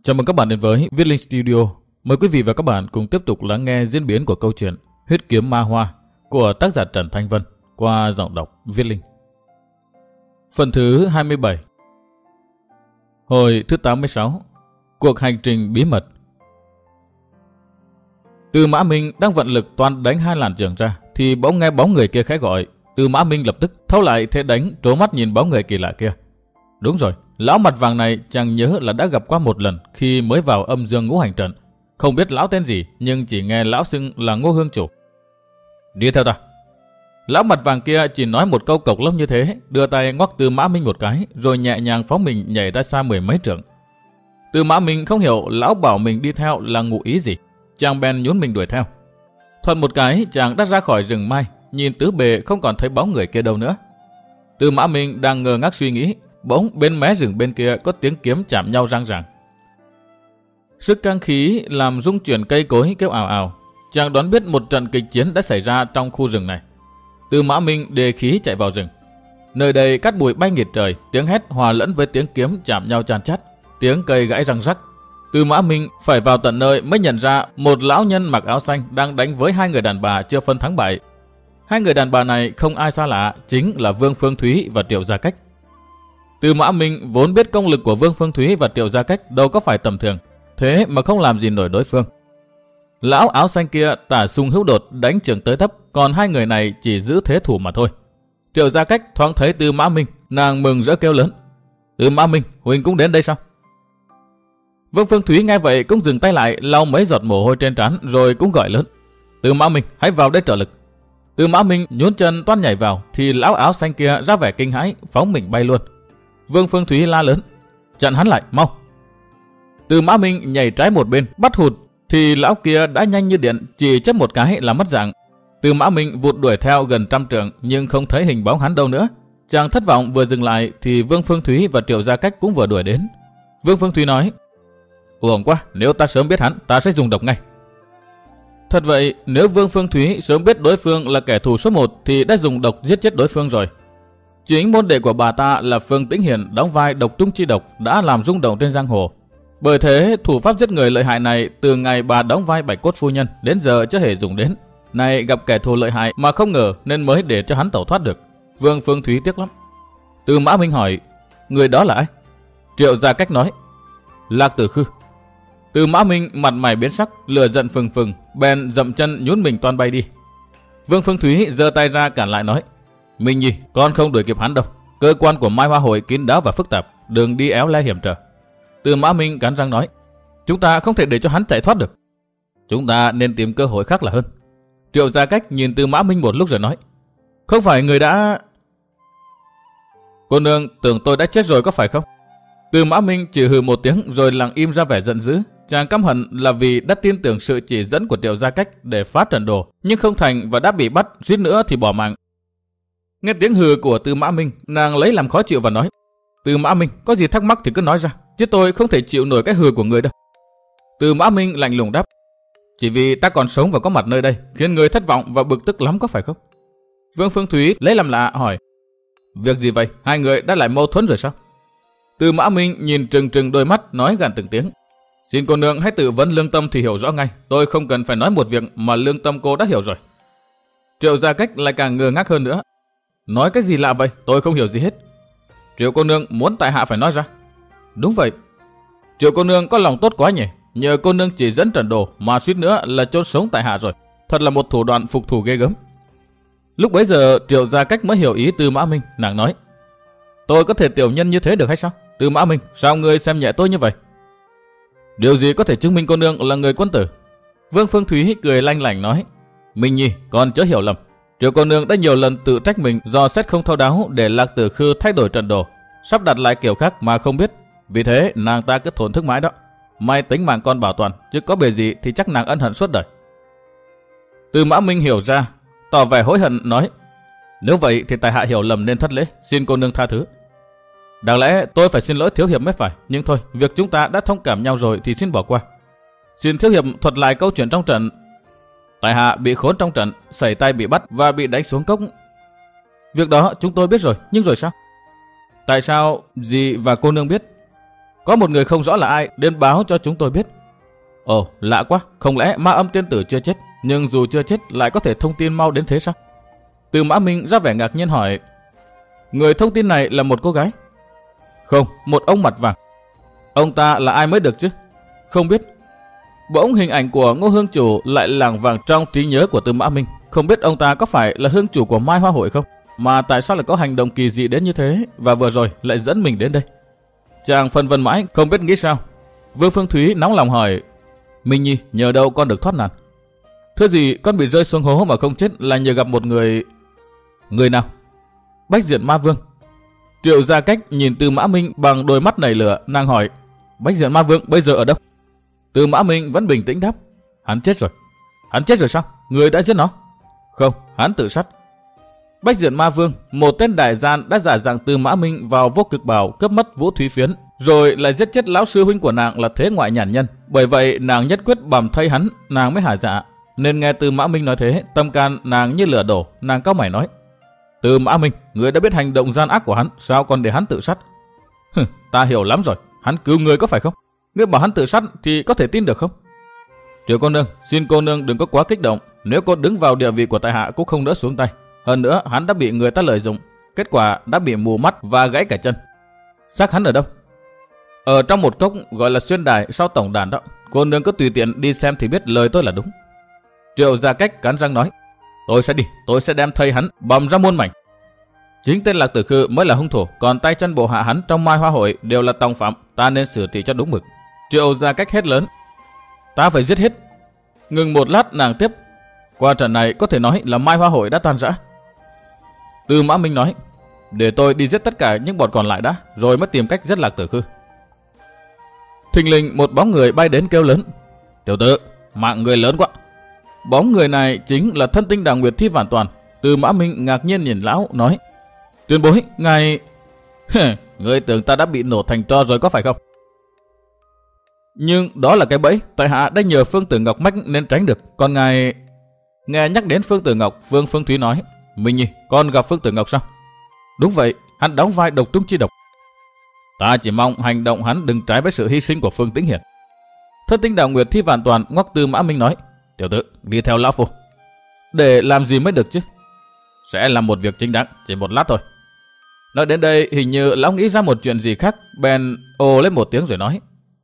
Chào mừng các bạn đến với Viết Linh Studio. Mời quý vị và các bạn cùng tiếp tục lắng nghe diễn biến của câu chuyện Huyết Kiếm Ma Hoa của tác giả Trần Thanh Vân qua giọng đọc Viết Linh. Phần thứ 27. Hồi thứ 86. Cuộc hành trình bí mật. Tư Mã Minh đang vận lực toan đánh hai làn trường ra thì bỗng nghe bóng người kia khẽ gọi. Tư Mã Minh lập tức thâu lại thế đánh, trố mắt nhìn bóng người kỳ lạ kia. Đúng rồi, lão mặt vàng này chàng nhớ là đã gặp qua một lần khi mới vào âm dương ngũ hành trận. Không biết lão tên gì nhưng chỉ nghe lão xưng là Ngô Hương Chủ. Đi theo ta. Lão mặt vàng kia chỉ nói một câu cộc lốc như thế, đưa tay ngoắc Tư Mã Minh một cái rồi nhẹ nhàng phóng mình nhảy ra xa mười mấy trượng. Tư Mã Minh không hiểu lão bảo mình đi theo là ngụ ý gì, chàng bèn nhún mình đuổi theo. Thuận một cái chàng đã ra khỏi rừng mai, nhìn tứ bề không còn thấy bóng người kia đâu nữa. Tư Mã Minh đang ngơ ngác suy nghĩ, bỗng bên mé rừng bên kia có tiếng kiếm chạm nhau răng ràng. Sức căng khí làm rung chuyển cây cối kêu ào ào. Chàng đoán biết một trận kịch chiến đã xảy ra trong khu rừng này. Tư Mã Minh đề khí chạy vào rừng. Nơi đây cát bụi bay nghịt trời, tiếng hét hòa lẫn với tiếng kiếm chạm nhau chan chát, tiếng cây gãy răng rắc. Tư Mã Minh phải vào tận nơi mới nhận ra một lão nhân mặc áo xanh đang đánh với hai người đàn bà chưa phân thắng bại. Hai người đàn bà này không ai xa lạ, chính là Vương Phương Thúy và Triệu Gia Cách. Tư Mã Minh vốn biết công lực của Vương Phương Thúy và Triệu Gia Cách đâu có phải tầm thường, thế mà không làm gì nổi đối phương. Lão áo xanh kia tả sung hữu đột đánh trường tới tấp, còn hai người này chỉ giữ thế thủ mà thôi. Triệu Gia Cách thoáng thấy Tư Mã Minh, nàng mừng rỡ kêu lớn: Tư Mã Minh, huynh cũng đến đây sao? Vương Phương Thúy nghe vậy cũng dừng tay lại, lau mấy giọt mồ hôi trên trán rồi cũng gọi lớn: Tư Mã Minh, hãy vào đây trợ lực. Tư Mã Minh nhún chân toan nhảy vào thì lão áo xanh kia ra vẻ kinh hãi, phóng mình bay luôn. Vương Phương Thúy la lớn: chặn hắn lại, mau! Tư Mã Minh nhảy trái một bên, bắt hụt thì lão kia đã nhanh như điện, chỉ chớp một cái là mất dạng. Tư Mã Minh vụt đuổi theo gần trăm trượng nhưng không thấy hình bóng hắn đâu nữa. Chàng thất vọng vừa dừng lại thì Vương Phương Thúy và Triệu Gia Cách cũng vừa đuổi đến. Vương Phương Thúy nói: uổng quá, nếu ta sớm biết hắn, ta sẽ dùng độc ngay. Thật vậy, nếu Vương Phương Thúy sớm biết đối phương là kẻ thù số 1 thì đã dùng độc giết chết đối phương rồi. Chính môn đệ của bà ta là Phương Tĩnh Hiền đóng vai độc trung chi độc đã làm rung động trên giang hồ. Bởi thế, thủ pháp giết người lợi hại này từ ngày bà đóng vai Bạch Cốt Phu Nhân đến giờ chưa hề dùng đến. Này gặp kẻ thù lợi hại mà không ngờ nên mới để cho hắn tẩu thoát được. Vương Phương Thúy tiếc lắm. Tư Mã Minh hỏi: người đó là ai? Triệu Gia Cách nói: Lạc Tử Khư. Tư Mã Minh mặt mày biến sắc, lửa giận phừng phừng, bèn dậm chân nhún mình toan bay đi. Vương Phương Thúy giơ tay ra cản lại nói: Minh Nhi, con không đuổi kịp hắn đâu. Cơ quan của Mai Hoa Hội kín đáo và phức tạp, đừng đi éo le hiểm trở. Tư Mã Minh cắn răng nói: chúng ta không thể để cho hắn chạy thoát được. Chúng ta nên tìm cơ hội khác là hơn. Triệu Gia Cách nhìn Tư Mã Minh một lúc rồi nói: không phải người đã... Cô nương tưởng tôi đã chết rồi có phải không? Tư Mã Minh chỉ hừ một tiếng rồi lặng im ra vẻ giận dữ. Chàng căm hận là vì đã tin tưởng sự chỉ dẫn của Triệu Gia Cách để phá trận đồ, nhưng không thành và đã bị bắt, suýt nữa thì bỏ mạng. Nghe tiếng hừ của Tư Mã Minh, nàng lấy làm khó chịu và nói: Tư Mã Minh, có gì thắc mắc thì cứ nói ra, chứ tôi không thể chịu nổi cái hừ của người đâu. Tư Mã Minh lạnh lùng đáp: chỉ vì ta còn sống và có mặt nơi đây khiến người thất vọng và bực tức lắm có phải không? Vương Phương Thúy lấy làm lạ hỏi: việc gì vậy, hai người đã lại mâu thuẫn rồi sao? Tư Mã Minh nhìn trừng trừng đôi mắt, nói gằn từng tiếng: xin cô nương hãy tự vấn lương tâm thì hiểu rõ ngay, tôi không cần phải nói một việc mà lương tâm cô đã hiểu rồi. Triệu Gia Cách lại càng ngơ ngác hơn nữa: nói cái gì lạ vậy, tôi không hiểu gì hết. Triệu cô nương muốn tại hạ phải nói ra. Đúng vậy. Triệu cô nương có lòng tốt quá nhỉ, nhờ cô nương chỉ dẫn trận đồ mà suýt nữa là chôn sống tại hạ rồi, thật là một thủ đoạn phục thù ghê gớm. Lúc bấy giờ Triệu Gia Cách mới hiểu ý Tư Mã Minh, nàng nói: tôi có thể tiểu nhân như thế được hay sao? Tư Mã Minh, sao ngươi xem nhẹ tôi như vậy? Điều gì có thể chứng minh cô nương là người quân tử? Vương Phương Thúy cười lanh lảnh nói: Minh Nhi, con chớ hiểu lầm. Triệu cô nương đã nhiều lần tự trách mình do xét không thấu đáo để Lạc Tử Khư thay đổi trận đồ, sắp đặt lại kiểu khác mà không biết. Vì thế nàng ta cứ thổn thức mãi đó. May tính mạng con bảo toàn, chứ có bề gì thì chắc nàng ân hận suốt đời. Tư Mã Minh hiểu ra, tỏ vẻ hối hận nói: nếu vậy thì tại hạ hiểu lầm nên thất lễ, xin cô nương tha thứ. Đáng lẽ tôi phải xin lỗi thiếu hiệp mới phải, nhưng thôi, việc chúng ta đã thông cảm nhau rồi thì xin bỏ qua. Xin thiếu hiệp thuật lại câu chuyện trong trận. Tại hạ bị khốn trong trận, sẩy tay bị bắt và bị đánh xuống cốc. Việc đó chúng tôi biết rồi, nhưng rồi sao? Tại sao dì và cô nương biết? Có một người không rõ là ai đến báo cho chúng tôi biết. Ồ, lạ quá, không lẽ Ma Âm tiên tử chưa chết, nhưng dù chưa chết lại có thể thông tin mau đến thế sao? Tư Mã Minh ra vẻ ngạc nhiên hỏi. Người thông tin này là một cô gái? Không, một ông mặt vàng. Ông ta là ai mới được chứ? Không biết. Bỗng hình ảnh của Ngô Hương Chủ lại lảng vảng trong trí nhớ của Tư Mã Minh. Không biết ông ta có phải là hương chủ của Mai Hoa Hội không? Mà tại sao lại có hành động kỳ dị đến như thế, và vừa rồi lại dẫn mình đến đây? Chàng phân vân mãi không biết nghĩ sao. Vương Phương Thúy nóng lòng hỏi. Minh Nhi, nhờ đâu con được thoát nạn? Thưa gì, con bị rơi xuống hố mà không chết là nhờ gặp một người. Người nào? Bách Diện Ma Vương. Triệu Gia Cách nhìn Tư Mã Minh bằng đôi mắt nảy lửa, nàng hỏi. Bách Diện Ma Vương bây giờ ở đâu? Tư Mã Minh vẫn bình tĩnh đáp. Hắn chết rồi. Hắn chết rồi sao? Người đã giết nó? Không, hắn tự sát. Bách Diện Ma Vương, một tên đại gian đã giả dạng Tư Mã Minh vào Vô Cực Bảo cướp mất Vũ Thúy Phiến, rồi lại giết chết lão sư huynh của nàng là Thế Ngoại Nhàn Nhân. Bởi vậy nàng nhất quyết bầm thây hắn, nàng mới hả dạ. Nên nghe Tư Mã Minh nói thế, tâm can nàng như lửa đổ, nàng cau mày nói. Tư Mã Minh, người đã biết hành động gian ác của hắn, sao còn để hắn tự sát? Ta hiểu lắm rồi, hắn cứu người có phải không? Ngươi bảo hắn tự sát thì có thể tin được không? Triệu cô nương, xin cô nương đừng có quá kích động. Nếu cô đứng vào địa vị của tại hạ cũng không đỡ xuống tay. Hơn nữa hắn đã bị người ta lợi dụng, kết quả đã bị mù mắt và gãy cả chân. Xác hắn ở đâu? Ở trong một cốc gọi là Xuyên Đài sau tổng đàn đó. Cô nương cứ tùy tiện đi xem thì biết lời tôi là đúng. Triệu Gia Cách cắn răng nói. Tôi sẽ đi, tôi sẽ đem thây hắn bầm ra muôn mảnh. Chính tên Lạc Tử Khư mới là hung thủ, còn tay chân bộ hạ hắn trong Mai Hoa Hội đều là tòng phạm, ta nên xử trị cho đúng mực. Triệu Gia Cách hét lớn. Ta phải giết hết. Ngừng một lát nàng tiếp. Qua trận này có thể nói là Mai Hoa Hội đã tan rã. Tư Mã Minh nói. Để tôi đi giết tất cả những bọn còn lại đã, rồi mới tìm cách giết Lạc Tử Khư. Thình lình một bóng người bay đến kêu lớn. Tiểu tử, mạng người lớn quá. Bóng người này chính là thân tinh Đào Nguyệt Thi Vạn Toàn. Tư Mã Minh ngạc nhiên nhìn lão nói. Tuyên bối, ngài... Ngươi tưởng ta đã bị nổ thành tro rồi có phải không? Nhưng đó là cái bẫy, tại hạ đã nhờ Phương Tử Ngọc mách nên tránh được. Còn ngài... Nghe nhắc đến Phương Tử Ngọc, Vương Phương Thúy nói. Minh Nhi, con gặp Phương Tử Ngọc sao? Đúng vậy, hắn đóng vai độc trung chi độc. Ta chỉ mong hành động hắn đừng trái với sự hy sinh của Phương Tĩnh Hiển. Thân tinh Đào Nguyệt Thi Vạn Toàn ngoắc Tư Mã Minh nói. Tiểu tử, đi theo lão phu. Để làm gì mới được chứ? Sẽ làm một việc chính đáng, chỉ một lát thôi. Nói đến đây hình như lão nghĩ ra một chuyện gì khác, bèn ồ lên một tiếng rồi nói.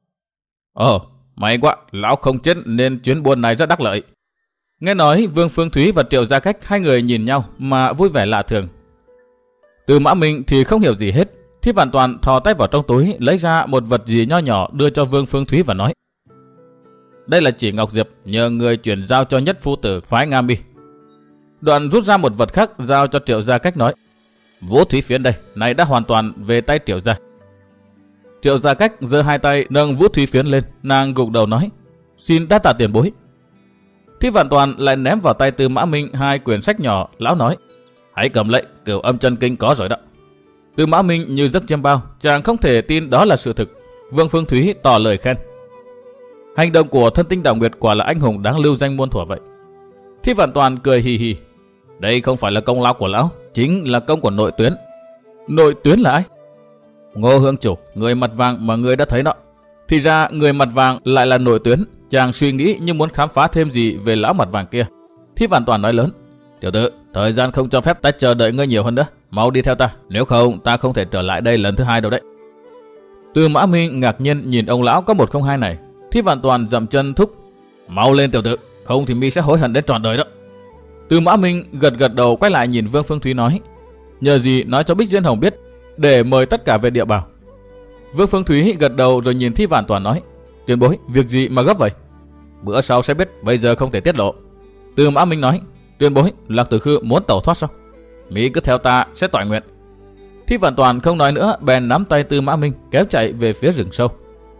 May quá, lão không chết nên chuyến buôn này rất đắc lợi. Nghe nói Vương Phương Thúy và Triệu Gia Cách hai người nhìn nhau mà vui vẻ lạ thường. Tư Mã Minh thì không hiểu gì hết. Thi Vạn Toàn thò tay vào trong túi lấy ra một vật gì nho nhỏ đưa cho Vương Phương Thúy và nói. Đây là chỉ Ngọc Diệp, nhờ người chuyển giao cho Nhất Phu Tử phái Nga Mi. Đoạn rút ra một vật khác giao cho Triệu Gia Cách nói. Vũ Thúy Phiến đây, này đã hoàn toàn về tay Triệu Gia. Triệu Gia Cách giơ hai tay nâng Vũ Thúy Phiến lên, nàng gục đầu nói. Xin đa tạ tiền bối. Thi Vạn Toàn lại ném vào tay Tư Mã Minh hai quyển sách nhỏ, lão nói. Hãy cầm lấy, Cửu Âm Chân Kinh có rồi đó. Tư Mã Minh như giấc chiêm bao, chàng không thể tin đó là sự thực. Vương Phương Thúy tỏ lời khen. Hành động của thân tinh Đào Nguyệt quả là anh hùng đáng lưu danh muôn thuở vậy. Thi Vạn Toàn cười hì hì. Đây không phải là công lao của lão, chính là công của nội tuyến. Nội tuyến là ai? Ngô Hương Chủ, người mặt vàng mà người đã thấy đó. Thì ra người mặt vàng lại là nội tuyến. Chàng suy nghĩ như muốn khám phá thêm gì về lão mặt vàng kia. Thi Vạn Toàn nói lớn. Tiểu tử, thời gian không cho phép ta chờ đợi ngươi nhiều hơn nữa. Mau đi theo ta, nếu không ta không thể trở lại đây lần thứ hai đâu đấy. Tư Mã Minh ngạc nhiên nhìn ông lão có 102 này. Thi Vạn Toàn dậm chân thúc. Mau lên tiểu tử, không thì mi sẽ hối hận đến trọn đời đó. Tư Mã Minh gật đầu quay lại nhìn Vương Phương Thúy nói. Nhờ gì nói cho Bích Diên Hồng biết, để mời tất cả về địa bảo. Vương Phương Thúy gật đầu rồi nhìn Thi Vạn Toàn nói. Tiền bối, việc gì mà gấp vậy? Bữa sau sẽ biết, bây giờ không thể tiết lộ. Tư Mã Minh nói. Tiền bối, Lạc Tử Khư muốn tẩu thoát sao? Mỹ cứ theo ta sẽ toại nguyện. Thi Vạn Toàn không nói nữa, bèn nắm tay Tư Mã Minh kéo chạy về phía rừng sâu.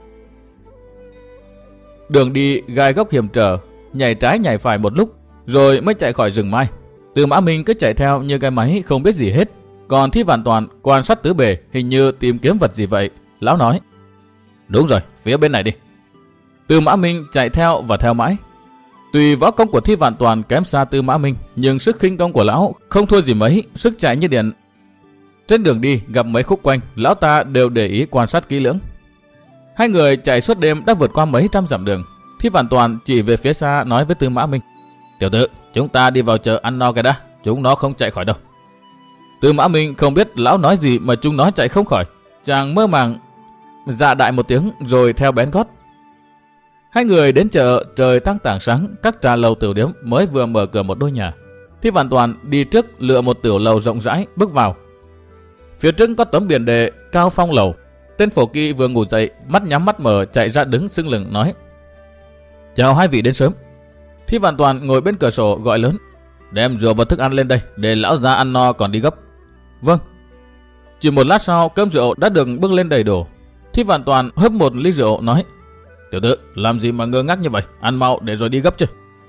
Đường đi gai góc hiểm trở, nhảy trái nhảy phải một lúc rồi mới chạy khỏi rừng mai. Tư Mã Minh cứ chạy theo như cái máy không biết gì hết. Còn Thi Vạn Toàn quan sát tứ bề, hình như tìm kiếm vật gì vậy. Lão nói. Đúng rồi, phía bên này đi. Tư Mã Minh chạy theo và theo mãi. Tuy võ công của Thi Vạn Toàn kém xa Tư Mã Minh, nhưng sức khinh công của lão không thua gì mấy, sức chạy như điện. Trên đường đi gặp mấy khúc quanh, lão ta đều để ý quan sát kỹ lưỡng. Hai người chạy suốt đêm đã vượt qua mấy trăm dặm đường. Thi Vạn Toàn chỉ về phía xa nói với Tư Mã Minh: "Tiểu tử, chúng ta đi vào chợ ăn no cái đã, chúng nó không chạy khỏi đâu." Tư Mã Minh không biết lão nói gì mà chúng nó chạy không khỏi. Chàng mơ màng dạ đại một tiếng rồi theo bén gót. Hai người đến chợ, trời tăng tảng sáng, các trà lầu tiểu điếm mới vừa mở cửa một đôi nhà. Thi Vạn Toàn đi trước lựa một tiểu lầu rộng rãi bước vào. Phía trước có tấm biển đề Cao Phong lầu. Tên phổ kỳ vừa ngủ dậy, mắt nhắm mắt mở chạy ra đứng sưng lưng nói: "Chào hai vị đến sớm." Thi Vạn Toàn ngồi bên cửa sổ gọi lớn: "Đem rượu và thức ăn lên đây, để lão già ăn no còn đi gấp." "Vâng." Chỉ một lát sau, cơm rượu đã được bưng lên đầy đủ. Thi Vạn Toàn hớp một ly rượu nói: "Tiểu tử, làm gì mà ngơ ngác như vậy, ăn mau để rồi đi gấp chứ."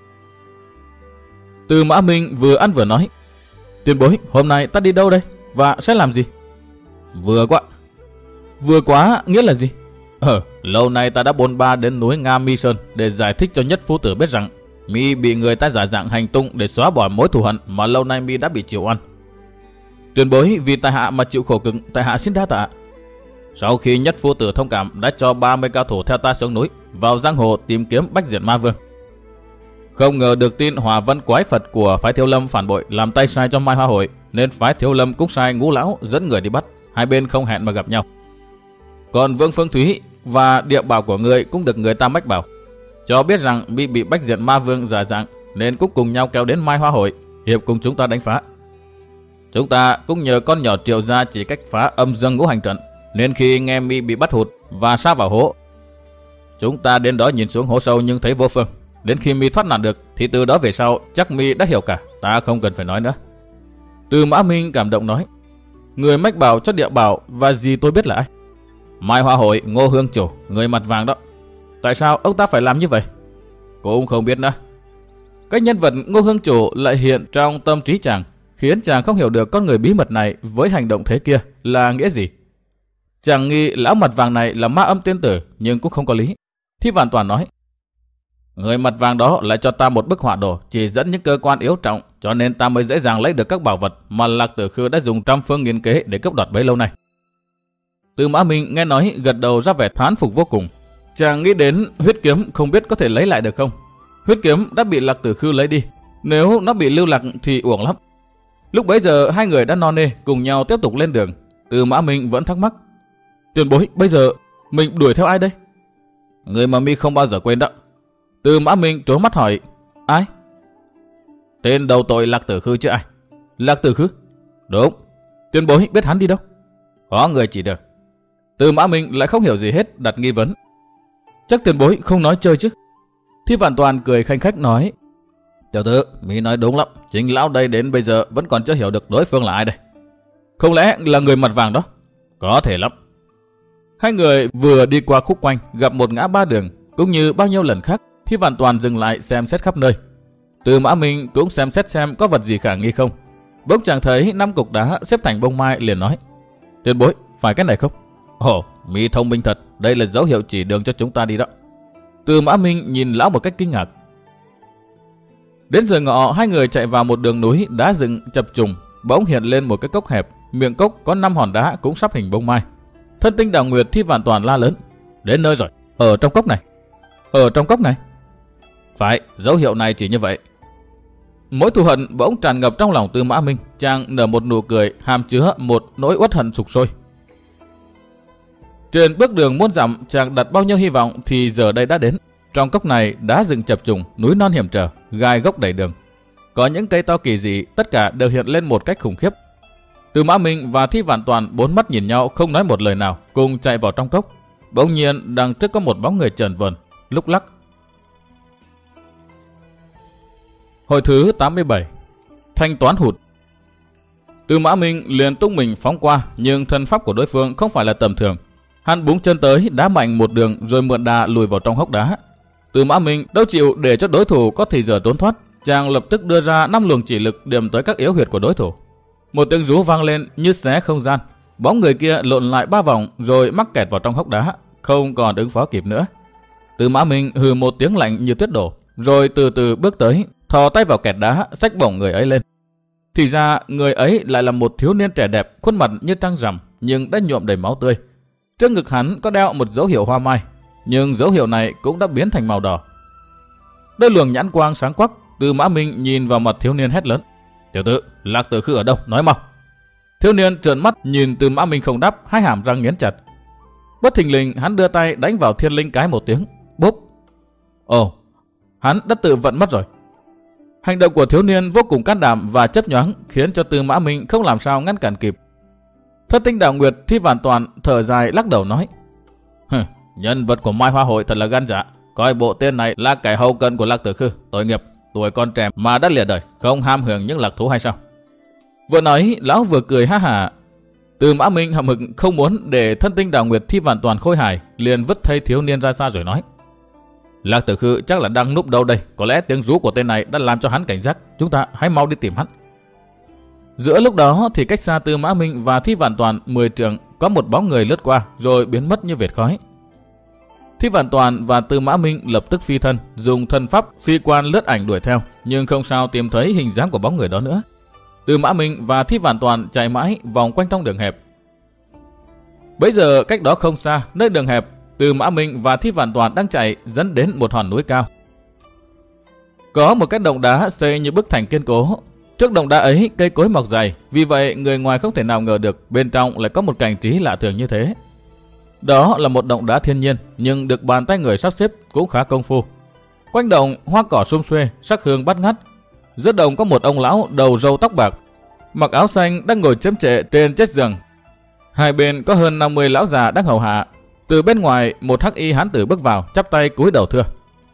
Tư Mã Minh vừa ăn vừa nói: "Tiền bối, hôm nay ta đi đâu đây? Và sẽ làm gì?" "Vừa quá." "Vừa quá nghĩa là gì?" Lâu nay ta đã bôn ba đến núi Nga Mi Sơn để giải thích cho Nhất Phu Tử biết rằng mi bị người ta giả dạng hành tung để xóa bỏ mối thù hận mà lâu nay mi đã bị chịu oan. Tiền bối vì tại hạ mà chịu khổ cực, tại hạ xin đa tạ." Sau khi Nhất Phu Tử thông cảm đã cho 30 cao thủ theo ta xuống núi vào giang hồ tìm kiếm Bách Diệt Ma Vương. Không ngờ được tin Hỏa Vân Quái Phật của phái Thiếu Lâm phản bội làm tay sai cho Mai Hoa Hội, nên phái Thiếu Lâm cũng sai Ngũ Lão dẫn người đi bắt. Hai bên không hẹn mà gặp nhau. Còn Vương Phương Thúy và địa bảo của người cũng được người ta mách bảo, cho biết rằng bị Bách Diệt Ma Vương giả dạng, nên cũng cùng nhau kéo đến Mai Hoa Hội hiệp cùng chúng ta đánh phá. Chúng ta cũng nhờ con nhỏ Triệu gia chỉ cách phá âm dương ngũ hành trận, nên khi nghe mi bị bắt hụt và sa vào hố, chúng ta đến đó nhìn xuống hố sâu nhưng thấy vô phương. Đến khi mi thoát nạn được thì từ đó về sau chắc mi đã hiểu cả, ta không cần phải nói nữa." Tư Mã Minh cảm động nói: "Người mách bảo cho địa bảo và gì tôi biết là ai?" "Mai Hoa Hội Ngô Hương Chủ, người mặt vàng đó." "Tại sao ông ta phải làm như vậy?" "Cũng không biết nữa." Cái nhân vật Ngô Hương Chủ lại hiện trong tâm trí chàng, khiến chàng không hiểu được con người bí mật này với hành động thế kia là nghĩa gì. Chàng nghi lão mặt vàng này là ma âm tiên tử, nhưng cũng không có lý. Thi Vạn Toàn nói: "Người mặt vàng đó lại cho ta một bức họa đồ chỉ dẫn những cơ quan yếu trọng, cho nên ta mới dễ dàng lấy được các bảo vật mà Lạc Tử Khư đã dùng trăm phương nghìn kế để cướp đoạt bấy lâu nay." Tư Mã Minh nghe nói gật đầu ra vẻ thán phục vô cùng. Chàng nghĩ đến huyết kiếm không biết có thể lấy lại được không. Huyết kiếm đã bị Lạc Tử Khư lấy đi, nếu nó bị lưu lạc thì uổng lắm. Lúc bấy giờ hai người đã no nê cùng nhau tiếp tục lên đường. Tư Mã Minh vẫn thắc mắc: "Tiền bối, bây giờ mình đuổi theo ai đây?" "Người mà mi không bao giờ quên đó." Tư Mã Minh trố mắt hỏi: "Ai?" "Tên đầu tội Lạc Tử Khư chứ ai." "Lạc Tử Khư?" "Đúng." "Tiền bối biết hắn đi đâu?" "Có người chỉ được." Tư Mã Minh lại không hiểu gì hết, đặt nghi vấn: "Chắc tiền bối không nói chơi chứ?" Thi Vạn Toàn cười khanh khách nói: "Tiểu tử, mi nói đúng lắm, chính lão đây đến bây giờ vẫn còn chưa hiểu được đối phương là ai đây." "Không lẽ là người mặt vàng đó?" "Có thể lắm." Hai người vừa đi qua khúc quanh gặp một ngã ba đường, cũng như bao nhiêu lần khác, Thi Vạn Toàn dừng lại xem xét khắp nơi. Tư Mã Minh cũng xem xét xem có vật gì khả nghi không. Bỗng chàng thấy 5 cục đá xếp thành bông mai, liền nói: "Tiền bối, phải cái này không?" "Ồ, mi thông minh thật, đây là dấu hiệu chỉ đường cho chúng ta đi đó." Tư Mã Minh nhìn lão một cách kinh ngạc. Đến giờ ngọ, hai người chạy vào một đường núi đá dựng chập trùng, bỗng hiện lên một cái cốc hẹp, miệng cốc có 5 hòn đá cũng sắp hình bông mai. Thân tinh Đào Nguyệt Thi Vạn Toàn la lớn: "Đến nơi rồi, ở trong cốc này." "Ở trong cốc này?" "Phải, dấu hiệu này chỉ như vậy." Mối thù hận bỗng tràn ngập trong lòng Tư Mã Minh, chàng nở một nụ cười hàm chứa một nỗi uất hận sục sôi. Trên bước đường muôn dặm, chàng đặt bao nhiêu hy vọng thì giờ đây đã đến. Trong cốc này đá rừng chập trùng, núi non hiểm trở, gai góc đầy đường. Có những cây to kỳ dị, tất cả đều hiện lên một cách khủng khiếp. Tư Mã Minh và Thi Vạn Toàn bốn mắt nhìn nhau không nói một lời nào, cùng chạy vào trong cốc. Bỗng nhiên đằng trước có một bóng người chờn vờn, lúc lắc. Hồi thứ 87. Thanh toán hụt. Tư Mã Minh liền tung mình phóng qua, nhưng thân pháp của đối phương không phải là tầm thường. Hắn búng chân tới, đá mạnh một đường rồi mượn đà lùi vào trong hốc đá. Tư Mã Minh đâu chịu để cho đối thủ có thời giờ trốn thoát, chàng lập tức đưa ra 5 luồng chỉ lực điểm tới các yếu huyệt của đối thủ. Một tiếng rú vang lên như xé không gian, bóng người kia lộn lại 3 vòng rồi mắc kẹt vào trong hốc đá, không còn ứng phó kịp nữa. Tư Mã Minh hừ một tiếng lạnh như tuyết đổ, rồi từ từ bước tới, thò tay vào kẹt đá, xách bổng người ấy lên. Thì ra người ấy lại là một thiếu niên trẻ đẹp, khuôn mặt như trăng rằm nhưng đã nhuộm đầy máu tươi. Trước ngực hắn có đeo một dấu hiệu hoa mai, nhưng dấu hiệu này cũng đã biến thành màu đỏ. Đôi luồng nhãn quang sáng quắc, Tư Mã Minh nhìn vào mặt thiếu niên hét lớn: "Tiểu tử, Lạc Tử Khư ở đâu? Nói mau!" Thiếu niên trợn mắt nhìn Tư Mã Minh không đáp, hai hàm răng nghiến chặt. Bất thình lình hắn đưa tay đánh vào thiên linh cái một tiếng, bốp. Ồ, hắn đã tự vận mất rồi. Hành động của thiếu niên vô cùng can đảm và chấp nhoáng, khiến cho Tư Mã Minh không làm sao ngăn cản kịp. Thất tinh Đào Nguyệt Thi Vạn Toàn thở dài lắc đầu nói: Nhân vật của Mai Hoa Hội thật là gan dạ, coi bộ tên này là kẻ hậu cận của Lạc Tử Khư, tội nghiệp, tuổi còn trẻ mà đã lìa đời, không ham hưởng những lạc thú hay sao? Vừa nói, lão vừa cười ha hả. Tư Mã Minh hậm hực không muốn để Thất tinh Đào Nguyệt Thi Vạn Toàn khôi hài, liền vứt thây thiếu niên ra xa rồi nói: Lạc Tử Khư chắc là đang núp đâu đây, có lẽ tiếng rú của tên này đã làm cho hắn cảnh giác, chúng ta hãy mau đi tìm hắn. Giữa lúc đó thì cách xa Tư Mã Minh và Thi Vạn Toàn 10 trượng có một bóng người lướt qua rồi biến mất như vệt khói. Thi Vạn Toàn và Tư Mã Minh lập tức phi thân, dùng thân pháp phi quan lướt ảnh đuổi theo, nhưng không sao tìm thấy hình dáng của bóng người đó nữa. Tư Mã Minh và Thi Vạn Toàn chạy mãi vòng quanh trong đường hẹp. Bấy giờ cách đó không xa, nơi đường hẹp, Tư Mã Minh và Thi Vạn Toàn đang chạy dẫn đến một hòn núi cao. Có một cái động đá xây như bức thành kiên cố. Trước động đá ấy cây cối mọc dày, vì vậy người ngoài không thể nào ngờ được bên trong lại có một cảnh trí lạ thường như thế. Đó là một động đá thiên nhiên, nhưng được bàn tay người sắp xếp cũng khá công phu. Quanh động hoa cỏ sum xuê, sắc hương bát ngát. Giữa đồng có một ông lão đầu râu tóc bạc, mặc áo xanh đang ngồi chém trệ trên chiếc giường. Hai bên có hơn 50 lão già đang hầu hạ. Từ bên ngoài một hắc y hán tử bước vào, chắp tay cúi đầu thưa: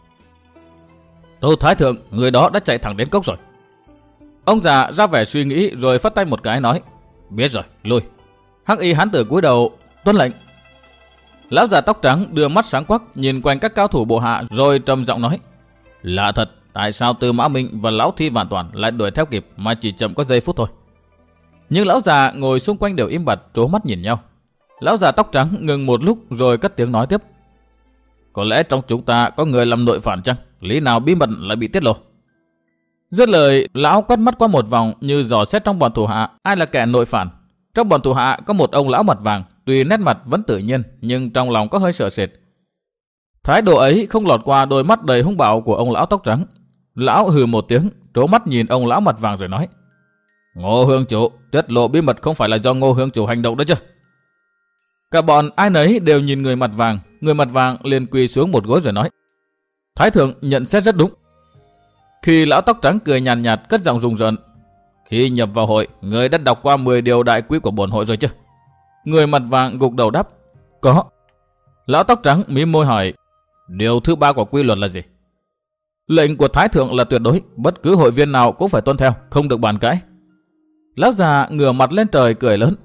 Tô Thái Thượng, người đó đã chạy thẳng đến cốc rồi. Ông già ra vẻ suy nghĩ rồi phất tay một cái nói: Biết rồi, lui. Hắc y hán tử cúi đầu tuân lệnh. Lão già tóc trắng đưa mắt sáng quắc nhìn quanh các cao thủ bộ hạ rồi trầm giọng nói: Lạ thật, tại sao Tư Mã Minh và lão Thi Vạn Toàn lại đuổi theo kịp mà chỉ chậm có giây phút thôi? Nhưng lão già ngồi xung quanh đều im bặt trố mắt nhìn nhau. Lão già tóc trắng ngừng một lúc rồi cất tiếng nói tiếp: Có lẽ trong chúng ta có người làm nội phản chăng? Lý nào bí mật lại bị tiết lộ? Dứt lời, lão quét mắt qua một vòng như dò xét trong bọn thủ hạ ai là kẻ nội phản. Trong bọn thủ hạ có một ông lão mặt vàng, tuy nét mặt vẫn tự nhiên nhưng trong lòng có hơi sợ sệt. Thái độ ấy không lọt qua đôi mắt đầy hung bạo của ông lão tóc trắng. Lão hừ một tiếng, trố mắt nhìn ông lão mặt vàng rồi nói: Ngô Hương Chủ, tiết lộ bí mật không phải là do Ngô Hương Chủ hành động đó chứ? Cả bọn ai nấy đều nhìn người mặt vàng. Người mặt vàng liền quỳ xuống một gối rồi nói: Thái Thượng nhận xét rất đúng. Khi lão tóc trắng cười nhàn nhạt cất giọng rùng rợn: Khi nhập vào hội, người đã đọc qua 10 điều đại quy của bổn hội rồi chứ? Người mặt vàng gục đầu đáp: Có. Lão tóc trắng mím môi hỏi: Điều thứ 3 của quy luật là gì? Lệnh của Thái Thượng là tuyệt đối, bất cứ hội viên nào cũng phải tuân theo, không được bàn cãi. Lão già ngửa mặt lên trời cười lớn: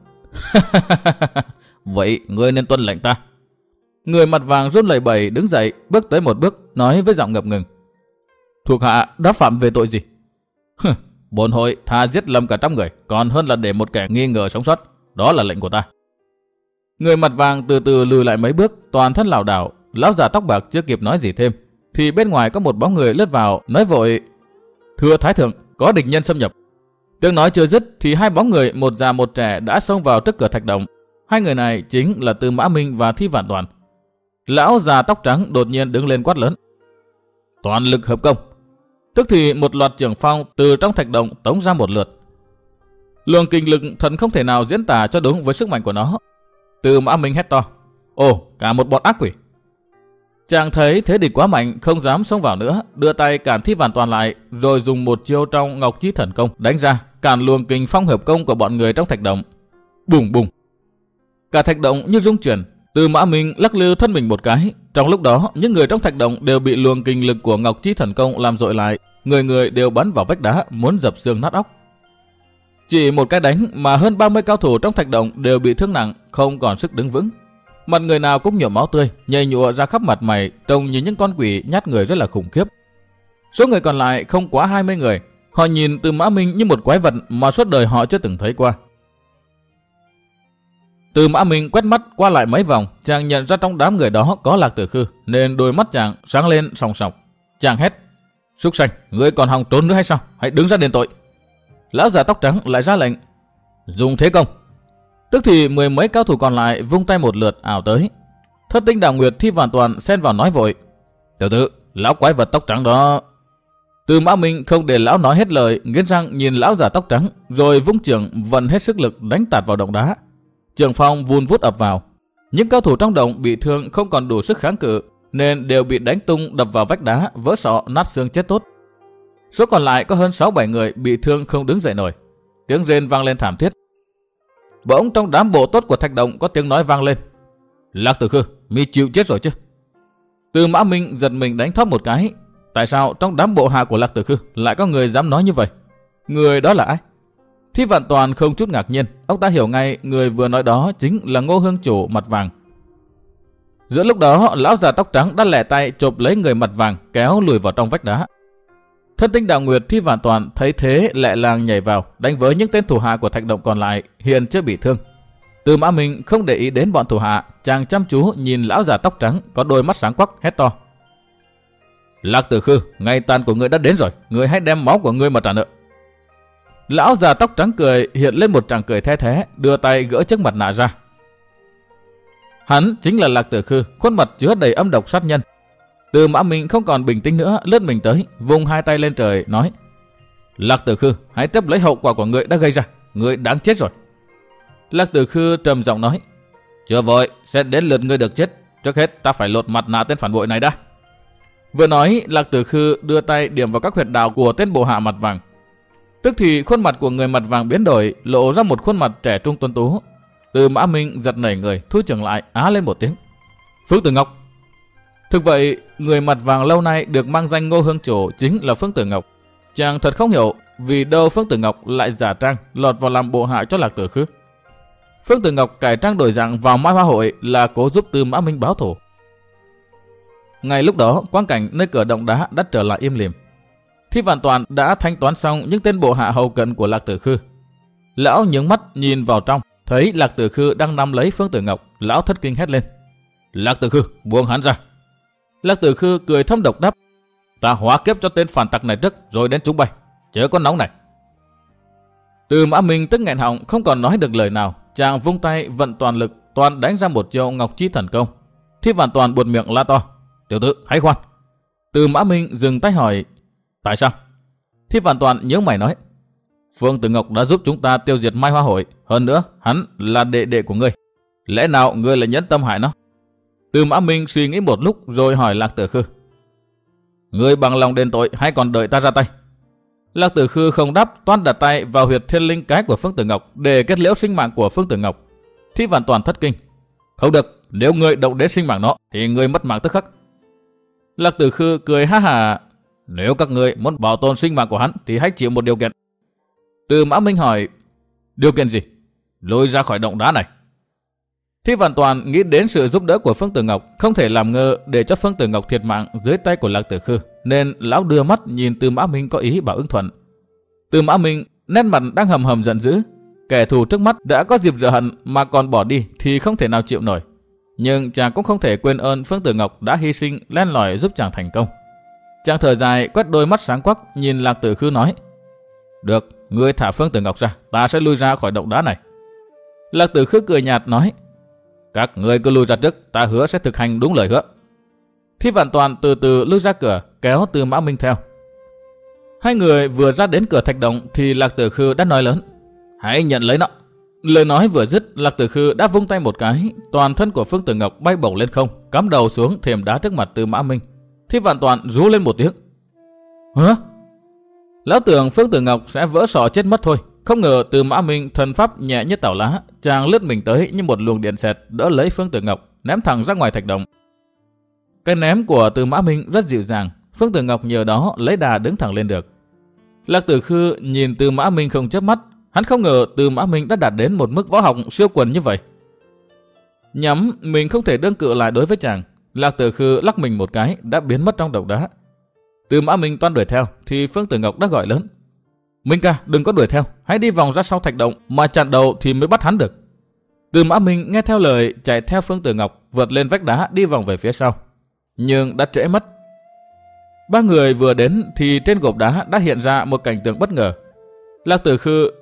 Vậy ngươi nên tuân lệnh ta. Người mặt vàng run lẩy bẩy đứng dậy, bước tới một bước, nói với giọng ngập ngừng: Thuộc hạ đã phạm về tội gì? Bổn hội tha giết lầm cả trăm người, còn hơn là để một kẻ nghi ngờ sống sót. Đó là lệnh của ta. Người mặt vàng từ từ lùi lại mấy bước, toàn thân lảo đảo. Lão già tóc bạc chưa kịp nói gì thêm, thì bên ngoài có một bóng người lướt vào, nói vội: Thưa Thái Thượng, có địch nhân xâm nhập. Tiếng nói chưa dứt thì hai bóng người, một già một trẻ đã xông vào trước cửa thạch động. Hai người này chính là Tư Mã Minh và Thi Vạn Toàn. Lão già tóc trắng đột nhiên đứng lên quát lớn: Toàn lực hợp công! Tức thì một loạt trưởng phong từ trong thạch động tống ra một lượt. Luồng kinh lực thật không thể nào diễn tả cho đúng với sức mạnh của nó. Tư Mã Minh hét to: Ồ, cả một bọn ác quỷ! Chàng thấy thế địch quá mạnh, không dám xông vào nữa, đưa tay cản Thi Vạn Toàn lại, rồi dùng một chiêu trong Ngọc Chí Thần Công đánh ra, cản luồng kinh phong hợp công của bọn người trong thạch động. Bùng bùng! Cả thạch động như rung chuyển. Tư Mã Minh lắc lư thân mình một cái. Trong lúc đó, những người trong thạch động đều bị luồng kinh lực của Ngọc Chí Thần Công làm dội lại, người người đều bắn vào vách đá, muốn dập xương nát óc. Chỉ một cái đánh mà hơn 30 cao thủ trong thạch động đều bị thương nặng, không còn sức đứng vững. Mặt người nào cũng nhuộm máu tươi, nhầy nhụa ra khắp mặt mày, trông như những con quỷ nhát người rất là khủng khiếp. Số người còn lại không quá 20 người, họ nhìn Tư Mã Minh như một quái vật mà suốt đời họ chưa từng thấy qua. Tư Mã Minh quét mắt qua lại mấy vòng, chàng nhận ra trong đám người đó có Lạc Tử Khư, nên đôi mắt chàng sáng lên sòng sọc. Chàng hét: Súc sanh, ngươi còn hòng trốn nữa hay sao? Hãy đứng ra đền tội! Lão già tóc trắng lại ra lệnh: Dùng thế công! Tức thì mười mấy cao thủ còn lại vung tay một lượt ảo tới. Thất Tinh Đào Nguyệt, Thi Hoàn Toàn xen vào nói vội: "Tiểu tử, lão quái vật tóc trắng đó." Tư Mã Minh không để lão nói hết lời, nghiến răng nhìn lão già tóc trắng, rồi vung chưởng vận hết sức lực đánh tạt vào động đá. Trường phong vun vút ập vào. Những cao thủ trong động bị thương không còn đủ sức kháng cự, nên đều bị đánh tung đập vào vách đá, vỡ sọ nát xương chết tốt. Số còn lại có hơn 6-7 người bị thương không đứng dậy nổi. Tiếng rên vang lên thảm thiết. Bỗng trong đám bộ tốt của thạch động có tiếng nói vang lên: "Lạc Tử Khư, mi chịu chết rồi chứ?" Tư Mã Minh giật mình đánh thoát một cái. Tại sao trong đám bộ hạ của Lạc Tử Khư lại có người dám nói như vậy? Người đó là ai? Thi Vạn Toàn không chút ngạc nhiên, ông ta hiểu ngay người vừa nói đó chính là Ngô Hương Chủ mặt vàng. Giữa lúc đó, lão già tóc trắng đã lẻ tay chộp lấy người mặt vàng, kéo lùi vào trong vách đá. Thân Tinh Đào Nguyệt, Thi Vạn Toàn thấy thế lẹ làng nhảy vào, đánh với những tên thủ hạ của thạch động còn lại hiện chưa bị thương. Tư Mã Minh không để ý đến bọn thủ hạ, chàng chăm chú nhìn lão già tóc trắng có đôi mắt sáng quắc, hét to: "Lạc Tử Khư, ngày tàn của ngươi đã đến rồi, ngươi hãy đem máu của ngươi mà trả nợ." Lão già tóc trắng cười, hiện lên một tràng cười the thé, đưa tay gỡ chiếc mặt nạ ra. Hắn chính là Lạc Tử Khư, khuôn mặt chứa đầy âm độc sát nhân. Tư Mã Minh không còn bình tĩnh nữa, lướt mình tới, vung hai tay lên trời nói: "Lạc Tử Khư, hãy tiếp lấy hậu quả của ngươi đã gây ra, ngươi đáng chết rồi." Lạc Tử Khư trầm giọng nói: "Chưa vội, sẽ đến lượt ngươi được chết. Trước hết ta phải lột mặt nạ tên phản bội này đã." Vừa nói, Lạc Tử Khư đưa tay điểm vào các huyệt đạo của tên bộ hạ mặt vàng. Tức thì khuôn mặt của người mặt vàng biến đổi, lộ ra một khuôn mặt trẻ trung tuấn tú. Tư Mã Minh giật nảy người, thu trưởng lại, á lên một tiếng: "Phương Tử Ngọc!" Thực vậy, người mặt vàng lâu nay được mang danh Ngô Hương Chủ chính là Phương Tử Ngọc. Chàng thật không hiểu vì đâu Phương Tử Ngọc lại giả trang lọt vào làm bộ hạ cho Lạc Tử Khư. Phương Tử Ngọc cải trang đổi dạng vào Mai Hoa Hội là cố giúp Tư Mã Minh báo thù. Ngay lúc đó, quang cảnh nơi cửa động đá đã trở lại im lìm. Thi Vạn Toàn đã thanh toán xong những tên bộ hạ hầu cận của Lạc Tử Khư. Lão nhướng mắt nhìn vào trong, thấy Lạc Tử Khư đang nắm lấy Phương Tử Ngọc, lão thất kinh hét lên: "Lạc Tử Khư, buông hắn ra!" Lạc Tử Khư cười thâm độc đáp: "Ta hóa kiếp cho tên phản tặc này trước, rồi đến chúng bay, chớ có nóng này." Tư Mã Minh tức nghẹn họng, không còn nói được lời nào. Chàng vung tay vận toàn lực, toàn đánh ra một chiêu Ngọc Chi Thần Công. Thi Vạn Toàn buột miệng la to: "Tiểu tử, hãy khoan!" Tư Mã Minh dừng tay hỏi: "Tại sao?" Thi Vạn Toàn nhướng mày nói: "Phương Tử Ngọc đã giúp chúng ta tiêu diệt Mai Hoa Hội, hơn nữa hắn là đệ đệ của ngươi, lẽ nào ngươi lại nhẫn tâm hại nó?" Tư Mã Minh suy nghĩ một lúc rồi hỏi Lạc Tử Khư: "Ngươi bằng lòng đền tội hay còn đợi ta ra tay?" Lạc Tử Khư không đáp, toan đặt tay vào huyệt thiên linh cái của Phương Tử Ngọc để kết liễu sinh mạng của Phương Tử Ngọc. Thi Vạn Toàn thất kinh: "Không được, nếu ngươi động đến sinh mạng nó thì ngươi mất mạng tức khắc." Lạc Tử Khư cười ha hả: "Nếu các ngươi muốn bảo tồn sinh mạng của hắn thì hãy chịu một điều kiện." Tư Mã Minh hỏi: "Điều kiện gì?" "Lôi ra khỏi động đá này." Thi Vạn Toàn nghĩ đến sự giúp đỡ của Phương Tử Ngọc, không thể làm ngơ để cho Phương Tử Ngọc thiệt mạng dưới tay của Lạc Tử Khư, nên lão đưa mắt nhìn Tư Mã Minh có ý bảo ứng thuận. Tư Mã Minh nét mặt đang hầm hầm giận dữ, kẻ thù trước mắt đã có dịp rửa hận mà còn bỏ đi thì không thể nào chịu nổi. Nhưng chàng cũng không thể quên ơn Phương Tử Ngọc đã hy sinh len lỏi giúp chàng thành công. Chàng thở dài, quét đôi mắt sáng quắc nhìn Lạc Tử Khư nói: "Được, ngươi thả Phương Tử Ngọc ra, ta sẽ lui ra khỏi động đá này." Lạc Tử Khư cười nhạt nói: "Các ngươi cứ lui ra trước, ta hứa sẽ thực hành đúng lời hứa." Thi Vạn Toàn từ từ lui ra cửa, kéo Tư Mã Minh theo. Hai người vừa ra đến cửa thạch động thì Lạc Tử Khư đã nói lớn: "Hãy nhận lấy nó." Lời nói vừa dứt, Lạc Tử Khư đã vung tay một cái, toàn thân của Phương Tử Ngọc bay bổng lên không, cắm đầu xuống thềm đá trước mặt Tư Mã Minh. Thi Vạn Toàn rú lên một tiếng: "Hả?" Lão tưởng Phương Tử Ngọc sẽ vỡ sọ chết mất thôi, không ngờ Tư Mã Minh thần pháp nhẹ như tảo lá, chàng lướt mình tới như một luồng điện xẹt đỡ lấy Phương Tử Ngọc, ném thẳng ra ngoài thạch động. Cái ném của Tư Mã Minh rất dịu dàng, Phương Tử Ngọc nhờ đó lấy đà đứng thẳng lên được. Lạc Tử Khư nhìn Tư Mã Minh không chớp mắt, hắn không ngờ Tư Mã Minh đã đạt đến một mức võ học siêu quần như vậy. Nhắm mình không thể đương cự lại đối với chàng, Lạc Tử Khư lắc mình một cái đã biến mất trong động đá. Tư Mã Minh toan đuổi theo thì Phương Tử Ngọc đã gọi lớn: "Minh ca, đừng có đuổi theo, hãy đi vòng ra sau thạch động mà chặn đầu thì mới bắt hắn được." Tư Mã Minh nghe theo lời chạy theo Phương Tử Ngọc, vượt lên vách đá đi vòng về phía sau. Nhưng đã trễ mất. Ba người vừa đến thì trên gộp đá đã hiện ra một cảnh tượng bất ngờ. Lạc Tử Khư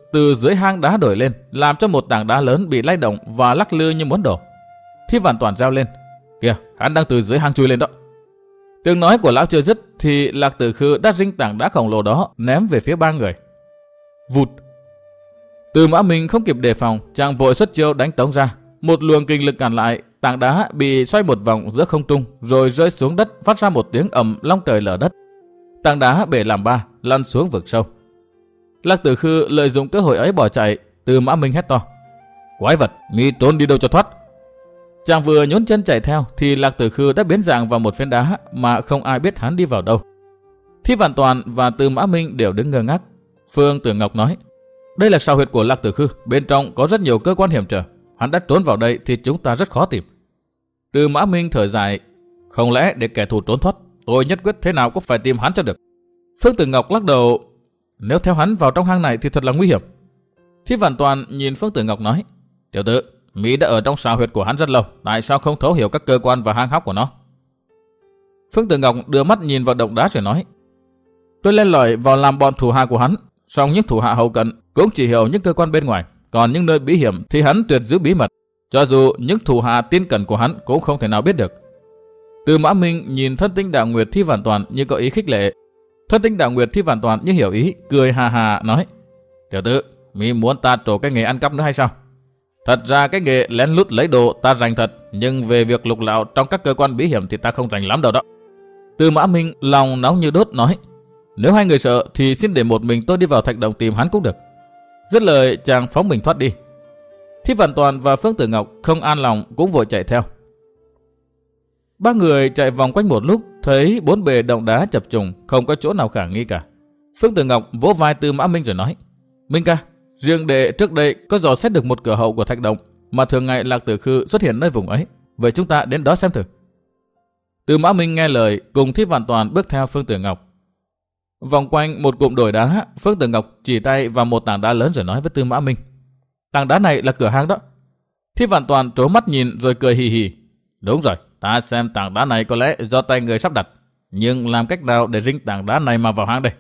từ dưới hang đá đổi lên, làm cho một tảng đá lớn bị lay động và lắc lư như muốn đổ. Thi Vạn Toàn reo lên, kìa, hắn đang từ dưới hang chui lên đó. Tiếng nói của lão chưa dứt thì Lạc Tử Khư đã rinh tảng đá khổng lồ đó ném về phía ba người. Vụt! Từ Mã Minh không kịp đề phòng, chàng vội xuất chiêu đánh tống ra. Một luồng kinh lực cản lại, tảng đá bị xoay một vòng giữa không trung rồi rơi xuống đất, phát ra một tiếng ầm long trời lở đất. Tảng đá bể làm ba, lăn xuống vực sâu. Lạc Tử Khư lợi dụng cơ hội ấy bỏ chạy. Từ Mã Minh hét to, quái vật, mi trốn đi đâu cho thoát. Chàng vừa nhún chân chạy theo thì Lạc Tử Khư đã biến dạng vào một phiến đá mà không ai biết hắn đi vào đâu. Thi Vạn Toàn và Từ Mã Minh đều đứng ngơ ngác. Phương Tử Ngọc nói, đây là sào huyệt của Lạc Tử Khư, bên trong có rất nhiều cơ quan hiểm trở. Hắn đã trốn vào đây thì chúng ta rất khó tìm. Từ Mã Minh thở dài, không lẽ để kẻ thù trốn thoát, tôi nhất quyết thế nào cũng phải tìm hắn cho được. Phương Tử Ngọc lắc đầu, nếu theo hắn vào trong hang này thì thật là nguy hiểm. Thi Vạn Toàn nhìn Phương Tử Ngọc nói, tiểu tử, Mỹ đã ở trong sào huyệt của hắn rất lâu, tại sao không thấu hiểu các cơ quan và hang hóc của nó? Phương Tử Ngọc đưa mắt nhìn vào động đá rồi nói, tôi lên lỏi vào làm bọn thủ hạ của hắn, song những thủ hạ hậu cận cũng chỉ hiểu những cơ quan bên ngoài, còn những nơi bí hiểm thì hắn tuyệt giữ bí mật, cho dù những thủ hạ tin cẩn của hắn cũng không thể nào biết được. Từ Mã Minh nhìn Thân Tinh Đạo Nguyệt Thi Vạn Toàn như có ý khích lệ. Thân Tinh Đạo Nguyệt Thi Vạn Toàn như hiểu ý, cười hà hà nói, tiểu tử, mi muốn ta trổ cái nghề ăn cắp nữa hay sao? Thật ra cái nghề lén lút lấy đồ ta rành thật, nhưng về việc lục lạo trong các cơ quan bí hiểm thì ta không rành lắm đâu đó. Từ Mã Minh lòng nóng như đốt nói, nếu hai người sợ thì xin để một mình tôi đi vào thạch động tìm hắn cũng được. Dứt lời chàng phóng mình thoát đi. Thi Vạn Toàn và Phương Tử Ngọc không an lòng cũng vội chạy theo. Ba người chạy vòng quanh một lúc, thấy bốn bề động đá chập trùng, không có chỗ nào khả nghi cả. Phương Tử Ngọc vỗ vai Từ Mã Minh rồi nói, Minh ca, riêng đệ trước đây có dò xét được một cửa hậu của thạch động mà thường ngày Lạc Tử Khư xuất hiện nơi vùng ấy, vậy chúng ta đến đó xem thử. Từ Mã Minh nghe lời, cùng Thi Vạn Toàn bước theo Phương Tử Ngọc. Vòng quanh một cụm đồi đá, Phương Tử Ngọc chỉ tay vào một tảng đá lớn rồi nói với Từ Mã Minh, tảng đá này là cửa hang đó. Thi Vạn Toàn trố mắt nhìn rồi cười hì hì, đúng rồi, ta xem tảng đá này có lẽ do tay người sắp đặt, nhưng làm cách nào để rinh tảng đá này mà vào hang đây?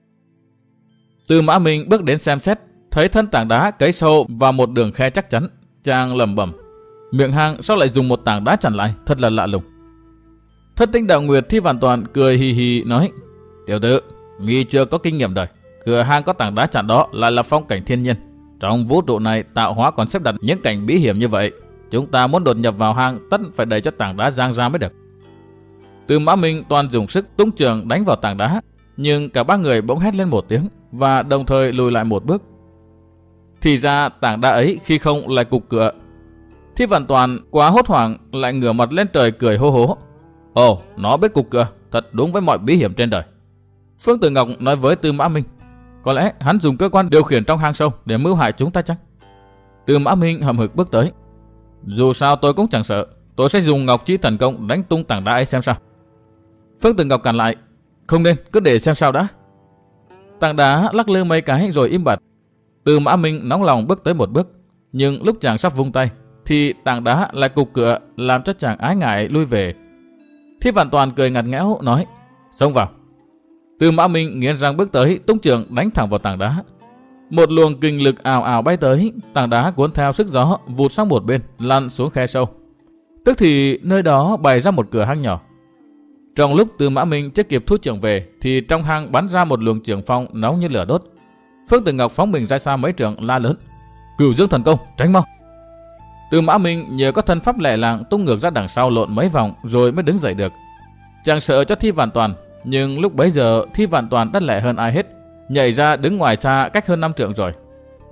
Từ Mã Minh bước đến xem xét, thấy thân tảng đá cấy sâu vào một đường khe chắc chắn, chàng lẩm bẩm, miệng hang sao lại dùng một tảng đá chặn lại, thật là lạ lùng. Thân Tinh Đạo Nguyệt Thi Vạn Toàn cười hì hì nói, tiểu tử, mi chưa có kinh nghiệm đời, cửa hang có tảng đá chặn đó lại là phong cảnh thiên nhiên. Trong vũ trụ này tạo hóa còn xếp đặt những cảnh bí hiểm như vậy, chúng ta muốn đột nhập vào hang tất phải đẩy cho tảng đá giang ra mới được. Từ Mã Minh toàn dùng sức tung trường đánh vào tảng đá, nhưng cả ba người bỗng hét lên một tiếng và đồng thời lùi lại một bước. Thì ra tảng đá ấy khi không lại cục cửa. Thi Vạn Toàn quá hốt hoảng lại ngửa mặt lên trời cười hô hố, ồ, nó biết cục cửa, thật đúng với mọi bí hiểm trên đời. Phương Tử Ngọc nói với Từ Mã Minh, có lẽ hắn dùng cơ quan điều khiển trong hang sâu để mưu hại chúng ta chăng? Từ Mã Minh hậm hực bước tới, dù sao tôi cũng chẳng sợ, tôi sẽ dùng Ngọc Chi Thần Công đánh tung tảng đá ấy xem sao. Phương Tử Ngọc cản lại, không nên, cứ để xem sao đã. Tảng đá lắc lư mấy cái rồi im bặt. Từ Mã Minh nóng lòng bước tới một bước, nhưng lúc chàng sắp vung tay thì tảng đá lại cục cửa, làm cho chàng ái ngại lui về. Thi Vạn Toàn cười ngặt nghẽo nói, xông vào. Từ Mã Minh nghiến răng bước tới, tung trường đánh thẳng vào tảng đá. Một luồng kinh lực ào ào bay tới, tảng đá cuốn theo sức gió vụt sang một bên, lăn xuống khe sâu. Tức thì nơi đó bày ra một cửa hang nhỏ. Trong lúc Từ Mã Minh chưa kịp thu trường về thì trong hang bắn ra một luồng trường phong nóng như lửa đốt. Phương Tử Ngọc phóng mình ra xa mấy trượng la lớn, Cửu Dương Thần Công, tránh mau. Từ Mã Minh nhờ có thân pháp lẹ làng tung ngược ra đằng sau lộn mấy vòng rồi mới đứng dậy được. Chàng sợ cho Thi Vạn Toàn, nhưng lúc bấy giờ Thi Vạn Toàn đã lẹ hơn ai hết, nhảy ra đứng ngoài xa cách hơn 5 trượng rồi.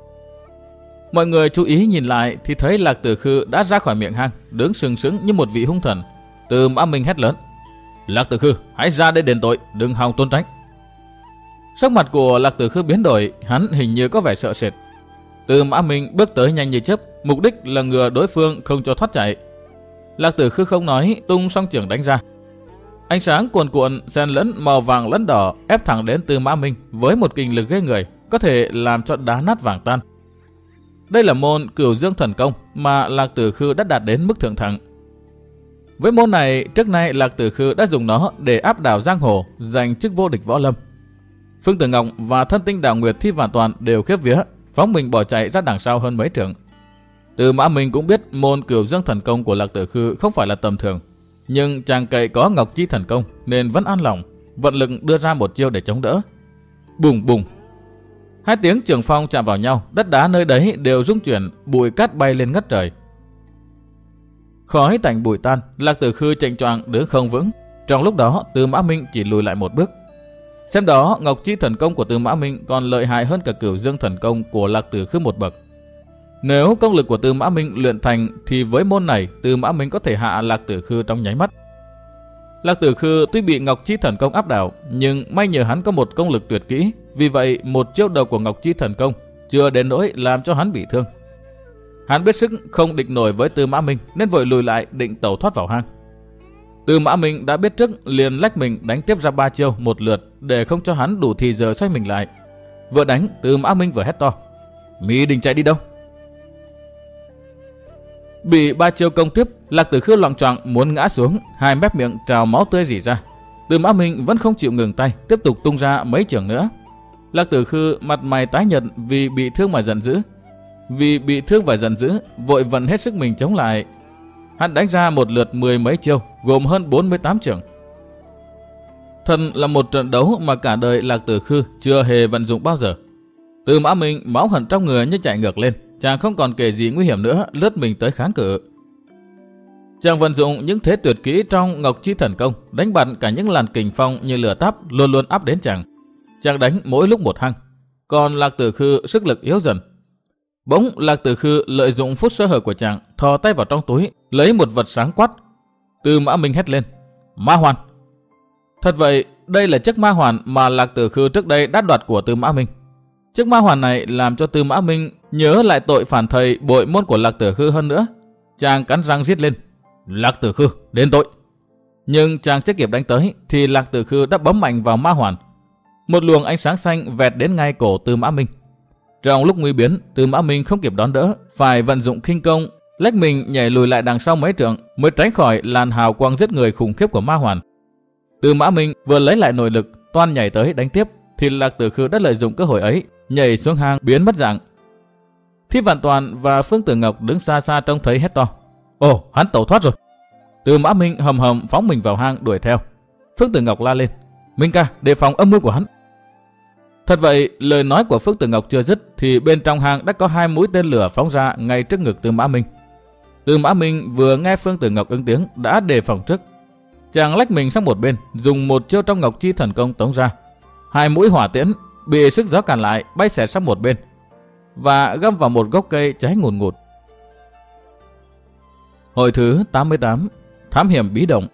Mọi người chú ý nhìn lại thì thấy Lạc Tử Khư đã ra khỏi miệng hang, đứng sừng sững như một vị hung thần. Từ Mã Minh hét lớn, Lạc Tử Khư, hãy ra đây đền tội, đừng hòng trốn tránh. Sắc mặt của Lạc Tử Khư biến đổi, hắn hình như có vẻ sợ sệt. Từ Mã Minh bước tới nhanh như chớp, mục đích là ngừa đối phương không cho thoát chạy. Lạc Tử Khư không nói, tung song chưởng đánh ra. Ánh sáng cuồn cuộn xen lẫn màu vàng lẫn đỏ ép thẳng đến Từ Mã Minh với một kinh lực ghê người, có thể làm cho đá nát vàng tan. Đây là môn Cửu Dương Thần Công mà Lạc Tử Khư đã đạt đến mức thượng thặng. Với môn này, trước nay Lạc Tử Khư đã dùng nó để áp đảo giang hồ, giành chức vô địch võ lâm. Phương Tử Ngọc và Thân Tinh Đạo Nguyệt Thi Vạn Toàn đều khiếp vía, phóng mình bỏ chạy ra đằng sau hơn mấy trượng. Tư Mã Minh cũng biết môn Cửu Dương thần công của Lạc Tử Khư không phải là tầm thường, nhưng chàng cậy có Ngọc Chi thần công nên vẫn an lòng, vận lực đưa ra một chiêu để chống đỡ. Bùng bùng, hai tiếng trường phong chạm vào nhau, đất đá nơi đấy đều rung chuyển, bụi cát bay lên ngất trời. Khói tành bụi tan, Lạc Tử Khư chệnh choạng đứng không vững. Trong lúc đó, Tư Mã Minh chỉ lùi lại một bước. Xem đó, Ngọc Chi thần công của Tư Mã Minh còn lợi hại hơn cả Cửu Dương thần công của Lạc Tử Khư một bậc. Nếu công lực của Tư Mã Minh luyện thành thì với môn này, Tư Mã Minh có thể hạ Lạc Tử Khư trong nháy mắt. Lạc Tử Khư tuy bị Ngọc Chi thần công áp đảo, nhưng may nhờ hắn có một công lực tuyệt kỹ, vì vậy một chiêu đầu của Ngọc Chi thần công chưa đến nỗi làm cho hắn bị thương. Hắn biết sức không địch nổi với Tư Mã Minh nên vội lùi lại định tẩu thoát vào hang. Tư Mã Minh đã biết trước, liền lách mình đánh tiếp ra 3 chiêu một lượt để không cho hắn đủ thì giờ xoay mình lại. Vừa đánh, Tư Mã Minh vừa hét to: "Mị định chạy đi đâu?" Bị 3 chiêu công tiếp, Lạc Tử Khư loạng choạng muốn ngã xuống, hai mép miệng trào máu tươi rỉ ra. Tư Mã Minh vẫn không chịu ngừng tay, tiếp tục tung ra mấy chưởng nữa. Lạc Tử Khư mặt mày tái nhợt vì bị thương mà giận dữ. Vội vận hết sức mình chống lại. Hắn đánh ra một lượt 10 mấy chiêu, gồm hơn 48 chưởng. Thần là một trận đấu mà cả đời Lạc Tử Khư chưa hề vận dụng bao giờ. Tư Mã Minh máu hận trong người như chạy ngược lên, chàng không còn kể gì nguy hiểm nữa, lướt mình tới kháng cự. Chàng vận dụng những thế tuyệt kỹ trong Ngọc Chi thần công, đánh bật cả những làn kình phong như lửa táp luôn luôn áp đến chàng. Chàng đánh mỗi lúc một hăng, còn Lạc Tử Khư sức lực yếu dần. Bỗng Lạc Tử Khư lợi dụng phút sơ hở của chàng, thò tay vào trong túi, lấy một vật sáng quát. Tư Mã Minh hét lên: "Ma hoàn!" Thật vậy, đây là chiếc ma hoàn mà Lạc Tử Khư trước đây đã đoạt của Tư Mã Minh. Chiếc ma hoàn này làm cho Tư Mã Minh nhớ lại tội phản thầy bội môn của Lạc Tử Khư hơn nữa. Chàng cắn răng giết lên: "Lạc Tử Khư, đến tội!" Nhưng chàng chưa kịp đánh tới thì Lạc Tử Khư đã bấm mạnh vào ma hoàn. Một luồng ánh sáng xanh vẹt đến ngay cổ Tư Mã Minh. Trong lúc nguy biến, Tư Mã Minh không kịp đón đỡ, phải vận dụng khinh công, lách mình nhảy lùi lại đằng sau mấy trượng mới tránh khỏi làn hào quang giết người khủng khiếp của ma hoàn. Tư Mã Minh vừa lấy lại nội lực, toan nhảy tới đánh tiếp thì Lạc Tử Khư đã lợi dụng cơ hội ấy, nhảy xuống hang biến mất dạng. Thi Vạn Toàn và Phương Tử Ngọc đứng xa xa trông thấy hét to: "Ồ, hắn tẩu thoát rồi!" Tư Mã Minh hầm hầm phóng mình vào hang đuổi theo. Phương Tử Ngọc la lên: "Minh ca, đề phòng âm mưu của hắn!" Thật vậy, lời nói của Phương Tử Ngọc chưa dứt thì bên trong hang đã có 2 mũi tên lửa phóng ra ngay trước ngực Tư Mã Minh. Tư Mã Minh vừa nghe Phương Tử Ngọc ứng tiếng đã đề phòng trước. Chàng lách mình sang một bên, dùng một chiêu trong Ngọc Chi thần công tống ra. 2 mũi hỏa tiễn bị sức gió cản lại, bay xẹt sang một bên và găm vào một gốc cây cháy ngùn ngụt. Hồi thứ 88, thám hiểm bí động.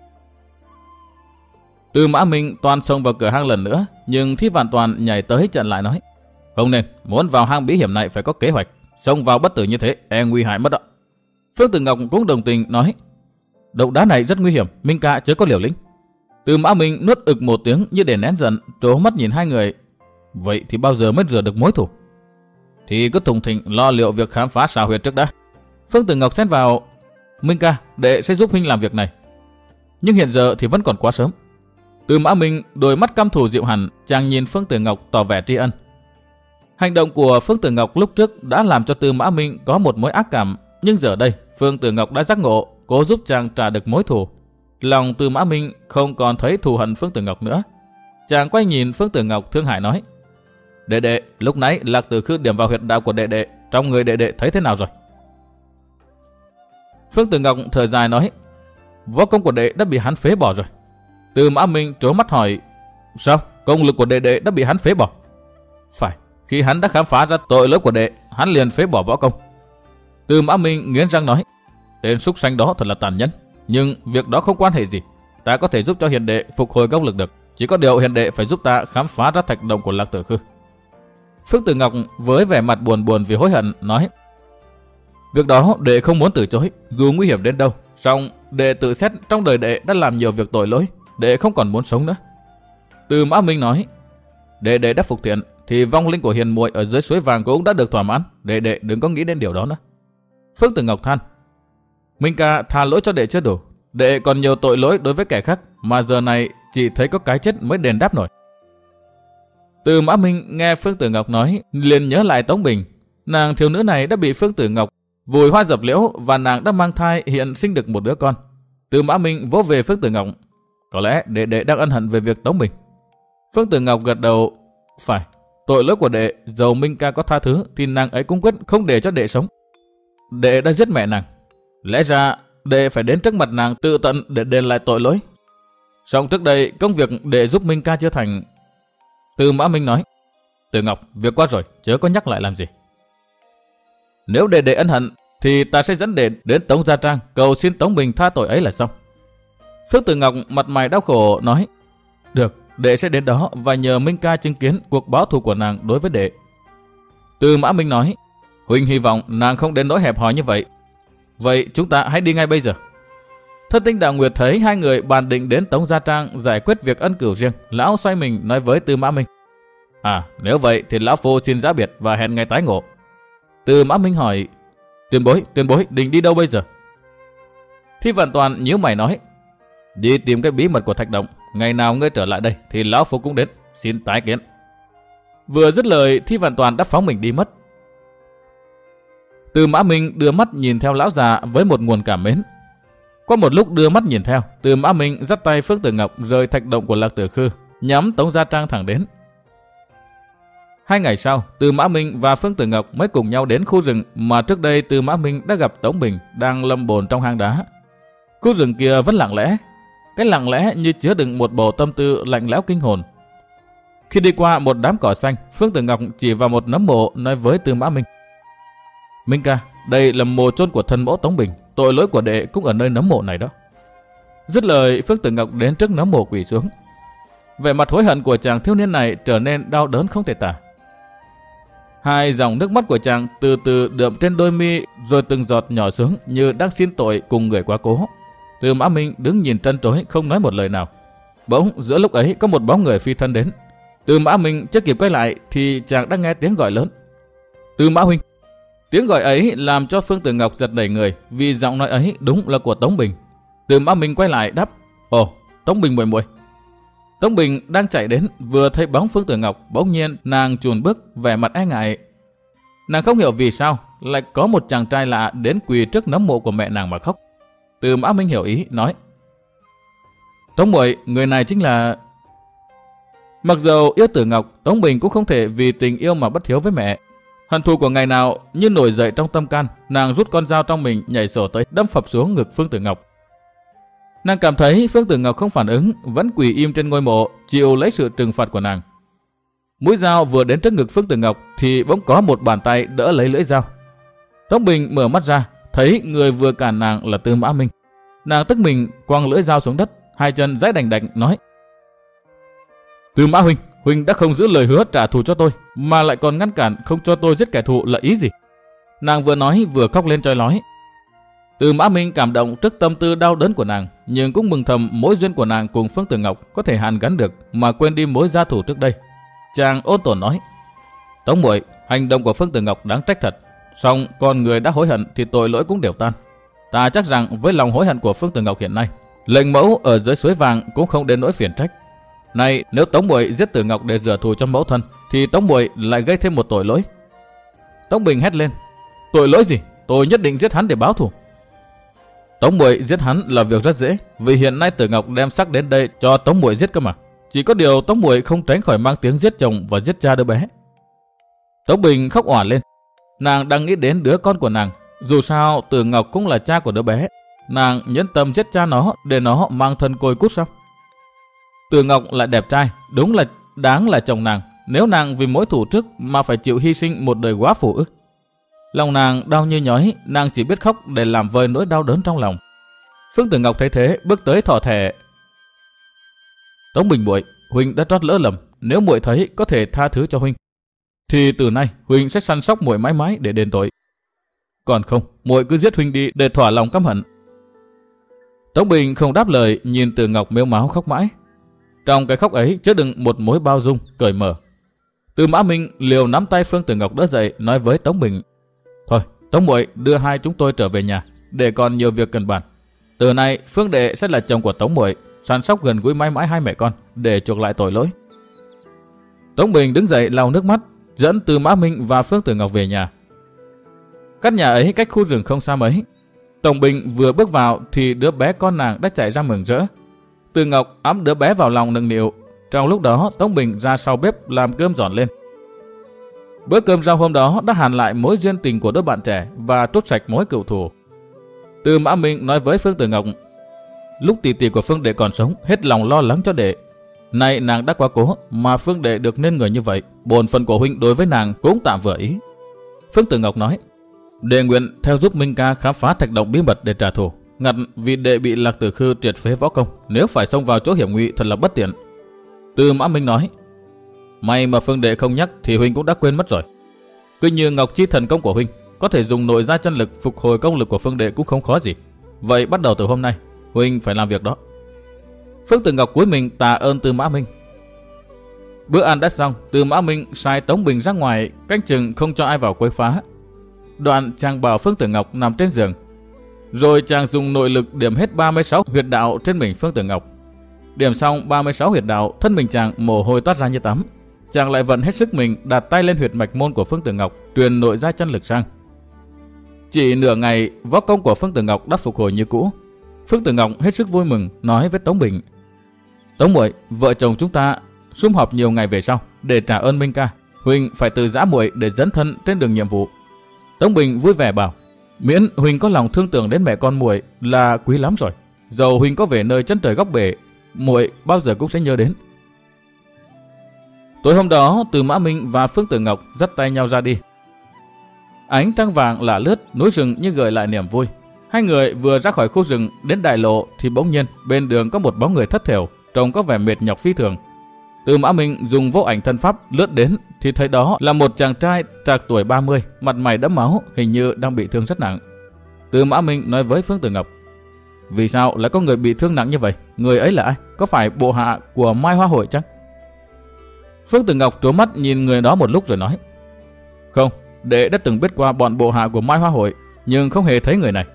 Tư Mã Minh toàn xông vào cửa hang lần nữa, nhưng Thi Vạn Toàn nhảy tới chặn lại nói: "Không nên, muốn vào hang bí hiểm này phải có kế hoạch, xông vào bất tử như thế e nguy hại mất đó." Phương Tử Ngọc cũng đồng tình nói: "Động đá này rất nguy hiểm, Minh ca chớ có liều lĩnh." Tư Mã Minh nuốt ực một tiếng như để nén giận, trố mắt nhìn hai người. Vậy thì bao giờ mới rửa được mối thù? Thì cứ thùng thình lo liệu việc khám phá xào huyệt trước đã. Phương Tử Ngọc xen vào: "Minh ca, đệ sẽ giúp huynh làm việc này, nhưng hiện giờ thì vẫn còn quá sớm." Tư Mã Minh đôi mắt căm thù dịu hẳn, chàng nhìn Phương Tử Ngọc tỏ vẻ tri ân. Hành động của Phương Tử Ngọc lúc trước đã làm cho Tư Mã Minh có một mối ác cảm, nhưng giờ đây Phương Tử Ngọc đã giác ngộ, cố giúp chàng trả được mối thù. Lòng Tư Mã Minh không còn thấy thù hận Phương Tử Ngọc nữa. Chàng quay nhìn Phương Tử Ngọc thương hại nói: "Đệ đệ, lúc nãy Lạc Tử Khư điểm vào huyệt đạo của đệ đệ, trong người đệ đệ thấy thế nào rồi?" Phương Tử Ngọc thở dài nói: "Võ công của đệ đã bị hắn phế bỏ rồi." Tư Mã Minh trố mắt hỏi: "Sao? Công lực của đệ đệ đã bị hắn phế bỏ?" "Phải, khi hắn đã khám phá ra tội lỗi của đệ, hắn liền phế bỏ võ công." Tư Mã Minh nghiến răng nói: "Tên súc sanh đó thật là tàn nhẫn, nhưng việc đó không quan hệ gì. Ta có thể giúp cho hiền đệ phục hồi công lực được, chỉ có điều hiền đệ phải giúp ta khám phá ra thạch động của Lạc Tử Khư." Phương Tử Ngọc với vẻ mặt buồn buồn vì hối hận nói: "Việc đó đệ không muốn từ chối, dù nguy hiểm đến đâu, song đệ tự xét trong đời đệ đã làm nhiều việc tội lỗi, đệ không còn muốn sống nữa." Tư Mã Minh nói: "Đệ đệ đã phục thiện thì vong linh của hiền muội ở dưới suối vàng cũng đã được thỏa mãn, đệ đệ đừng có nghĩ đến điều đó nữa." Phương Tử Ngọc than: "Minh ca tha lỗi cho đệ chưa đủ, đệ còn nhiều tội lỗi đối với kẻ khác mà giờ này chỉ thấy có cái chết mới đền đáp nổi." Từ Mã Minh nghe Phương Tử Ngọc nói, liền nhớ lại Tống Bình. Nàng thiếu nữ này đã bị Phương Tử Ngọc vùi hoa dập liễu và nàng đã mang thai, hiện sinh được một đứa con. Từ Mã Minh vỗ về Phương Tử Ngọc. Có lẽ đệ đang ân hận về việc Tống Bình. Phương Tử Ngọc gật đầu. Phải, tội lỗi của đệ, dầu Minh ca có tha thứ thì nàng ấy cũng quyết không để cho đệ sống. Đệ đã giết mẹ nàng, lẽ ra đệ phải đến trước mặt nàng tự tận để đền lại tội lỗi. Song trước đây công việc đệ giúp Minh ca chưa thành. Từ Mã Minh nói. Tử Ngọc, việc qua rồi, chớ có nhắc lại làm gì. Nếu đệ ân hận thì ta sẽ dẫn đệ đến Tống Gia Trang cầu xin Tống Bình tha tội ấy là xong. Phương Tử Ngọc mặt mày đau khổ nói. Được, đệ sẽ đến đó và nhờ Minh ca chứng kiến cuộc báo thù của nàng đối với đệ. Từ Mã Minh nói. Huynh hy vọng nàng không đến nỗi hẹp hòi như vậy. Vậy chúng ta hãy đi ngay bây giờ. Thất Tinh Đạo Nguyệt thấy hai người bàn định đến Tống Gia Trang giải quyết việc ân cửu riêng, lão xoay mình nói với Từ Mã Minh. Nếu vậy thì lão phu xin giã biệt và hẹn ngày tái ngộ. Từ Mã Minh hỏi. Tiền bối định đi đâu bây giờ? Thi Vạn Toàn nhíu mày nói. Đi tìm cái bí mật của thạch động. Ngày nào ngươi trở lại đây thì lão phu cũng đến. Xin tái kiến. Vừa dứt lời, Thi Vạn Toàn đã phóng mình đi mất. Từ Mã Minh đưa mắt nhìn theo lão già với một nguồn cảm mến. Qua một lúc đưa mắt nhìn theo, Từ Mã Minh dắt tay Phương Tử Ngọc rời thạch động của Lạc Tử Khư, nhắm Tống Gia Trang thẳng đến. 2 ngày sau, Từ Mã Minh và Phương Tử Ngọc mới cùng nhau đến khu rừng mà trước đây Từ Mã Minh đã gặp Tống Bình đang lâm bồn trong hang đá. Khu rừng kia vẫn lặng lẽ, cái lặng lẽ như chứa đựng một bầu tâm tư lạnh lẽo kinh hồn. Khi đi qua một đám cỏ xanh, Phương Tử Ngọc chỉ vào một nấm mộ nói với Từ Mã Minh. Minh ca, đây là mộ chôn của thân mẫu Tống Bình, tội lỗi của đệ cũng ở nơi nấm mộ này đó. Dứt lời, Phương Tử Ngọc đến trước nấm mộ quỳ xuống. Vẻ mặt hối hận của chàng thiếu niên này trở nên đau đớn không thể tả. 2 dòng nước mắt của chàng từ từ đượm trên đôi mi rồi từng giọt nhỏ xuống như đang xin tội cùng người quá cố. Từ Mã Minh đứng nhìn trân trối không nói một lời nào. Bỗng giữa lúc ấy có một bóng người phi thân đến. Từ Mã Minh chưa kịp quay lại thì chàng đã nghe tiếng gọi lớn. Từ Mã huynh. Tiếng gọi ấy làm cho Phương Tử Ngọc giật nảy người vì giọng nói ấy đúng là của Tống Bình. Từ Mã Minh quay lại đáp. Ồ, Tống Bình muội muội. Tống Bình đang chạy đến, vừa thấy bóng Phương Tử Ngọc, bỗng nhiên nàng chùn bước, vẻ mặt e ngại. Nàng không hiểu vì sao lại có một chàng trai lạ đến quỳ trước nấm mộ của mẹ nàng mà khóc. Từ Mã Minh hiểu ý, nói. Tống muội, người này chính là... Mặc dầu yêu Tử Ngọc, Tống Bình cũng không thể vì tình yêu mà bất hiếu với mẹ. Hận thù của ngày nào như nổi dậy trong tâm can, nàng rút con dao trong mình nhảy sổ tới đâm phập xuống ngực Phương Tử Ngọc. Nàng cảm thấy Phương Tử Ngọc không phản ứng, vẫn quỳ im trên ngôi mộ, chịu lấy sự trừng phạt của nàng. Mũi dao vừa đến trước ngực Phương Tử Ngọc thì bỗng có một bàn tay đỡ lấy lưỡi dao. Tống Bình mở mắt ra, thấy người vừa cản nàng là Từ Mã Minh. Nàng tức mình quăng lưỡi dao xuống đất, 2 chân giãy đành đạch nói. Từ Mã huynh, huynh đã không giữ lời hứa trả thù cho tôi, mà lại còn ngăn cản không cho tôi giết kẻ thù là ý gì? Nàng vừa nói vừa khóc lên chói lói. Từ Mã Minh cảm động trước tâm tư đau đớn của nàng, nhưng cũng mừng thầm mối duyên của nàng cùng Phương Tử Ngọc có thể hàn gắn được mà quên đi mối gia thủ trước đây. Chàng ôn tồn nói. Tống muội, hành động của Phương Tử Ngọc đáng trách thật, song con người đã hối hận thì tội lỗi cũng đều tan. Ta chắc rằng với lòng hối hận của Phương Tử Ngọc hiện nay, lệnh mẫu ở dưới suối vàng cũng không đến nỗi phiền trách. Này, nếu Tống muội giết Tử Ngọc để rửa thù cho mẫu thân, thì Tống muội lại gây thêm một tội lỗi. Tống Bình hét lên. Tội lỗi gì? Tôi nhất định giết hắn để báo thù. Tống muội giết hắn là việc rất dễ, vì hiện nay Tử Ngọc đem xác đến đây cho Tống muội giết cơ mà. Chỉ có điều Tống muội không tránh khỏi mang tiếng giết chồng và giết cha đứa bé. Tống Bình khóc òa lên. Nàng đang nghĩ đến đứa con của nàng. Dù sao Tử Ngọc cũng là cha của đứa bé. Nàng nhẫn tâm giết cha nó để nó mang thân côi cút sao? Tử Ngọc lại đẹp trai, đúng là đáng là chồng nàng. Nếu nàng vì mối thù trước mà phải chịu hy sinh một đời góa phụ ư? Lòng nàng đau như nhói, nàng chỉ biết khóc để làm vơi nỗi đau đớn trong lòng. Phương Tử Ngọc thấy thế, bước tới thỏ thẻ. Tống Bình muội, huynh đã trót lỡ lầm, nếu muội thấy có thể tha thứ cho huynh, thì từ nay huynh sẽ săn sóc muội mãi mãi để đền tội. Còn không, muội cứ giết huynh đi để thỏa lòng căm hận. Tống Bình không đáp lời, nhìn Tử Ngọc mếu máo khóc mãi. Trong cái khóc ấy chứa đựng một mối bao dung, cởi mở. Từ Mã Minh liều nắm tay Phương Tử Ngọc đỡ dậy, nói với Tống Bình. Thôi, Tống muội đưa hai chúng tôi trở về nhà, để còn nhiều việc cần bàn. Từ nay Phương đệ sẽ là chồng của Tống muội, săn sóc gần gũi mãi mãi hai mẹ con để chuộc lại tội lỗi. Tống Bình đứng dậy lau nước mắt, dẫn Tư Mã Minh và Phương Tử Ngọc về nhà. Căn nhà ấy cách khu rừng không xa mấy. Tống Bình vừa bước vào thì đứa bé con nàng đã chạy ra mừng rỡ. Từ Ngọc ẵm đứa bé vào lòng nựng nịu. Trong lúc đó Tống Bình ra sau bếp làm cơm dọn lên. Bữa cơm rau hôm đó đã hàn lại mối duyên tình của đôi bạn trẻ và trút sạch mối cựu thù. Tư Mã Minh nói với Phương Tử Ngọc, lúc tỷ tỷ của Phương đệ còn sống hết lòng lo lắng cho đệ. Nay nàng đã quá cố mà Phương đệ được nên người như vậy, bổn phận của huynh đối với nàng cũng tạm vừa ý. Phương Tử Ngọc nói, đệ nguyện theo giúp Minh ca khám phá thạch động bí mật để trả thù, ngặt vì đệ bị Lạc Tử Khư triệt phế võ công, nếu phải xông vào chỗ hiểm nguy thật là bất tiện. Tư Mã Minh nói, may mà Phương đệ không nhắc thì huynh cũng đã quên mất rồi. Cứ như Ngọc Chi thần công của huynh, có thể dùng nội gia chân lực phục hồi công lực của Phương đệ cũng không khó gì. Vậy bắt đầu từ hôm nay, huynh phải làm việc đó. Phương Tử Ngọc cúi mình tạ ơn Tư Mã Minh. Bữa ăn đã xong, Tư Mã Minh sai Tống Bình ra ngoài canh chừng không cho ai vào quấy phá. Đoạn chàng bảo Phương Tử Ngọc nằm trên giường, rồi chàng dùng nội lực điểm hết 36 huyệt đạo trên mình Phương Tử Ngọc. Điểm xong 36 huyệt đạo, thân mình chàng mồ hôi toát ra như tắm. Chàng lại vận hết sức mình đặt tay lên huyệt mạch môn của Phương Tử Ngọc, truyền nội gia chân lực sang. Chỉ nửa ngày, võ công của Phương Tử Ngọc đã phục hồi như cũ. Phương Tử Ngọc hết sức vui mừng nói với Tống Bình, Tống muội, vợ chồng chúng ta sum họp nhiều ngày về sau để trả ơn Minh ca, huynh phải từ giã muội để dấn thân trên đường nhiệm vụ. Tống Bình vui vẻ bảo, miễn huynh có lòng thương tưởng đến mẹ con muội là quý lắm rồi. Dầu huynh có về nơi chân trời góc bể, muội bao giờ cũng sẽ nhớ đến. Tối hôm đó, Tư Mã Minh và Phương Tử Ngọc dắt tay nhau ra đi. Ánh trăng vàng lả lướt núi rừng như gợi lại niềm vui. Hai người vừa ra khỏi khu rừng đến đại lộ thì bỗng nhiên bên đường có một bóng người thất thểu, trông có vẻ mệt nhọc phi thường. Tư Mã Minh dùng vô ảnh thân pháp lướt đến thì thấy đó là một chàng trai trạc tuổi 30, mặt mày đẫm máu, hình như đang bị thương rất nặng. Tư Mã Minh nói với Phương Tử Ngọc, vì sao lại có người bị thương nặng như vậy? Người ấy là ai? Có phải bộ hạ của Mai Hoa Hội chăng? Phương Tử Ngọc trố mắt nhìn người đó một lúc rồi nói, không, đệ đã từng biết qua bọn bộ hạ của Mai Hoa Hội, nhưng không hề thấy người này.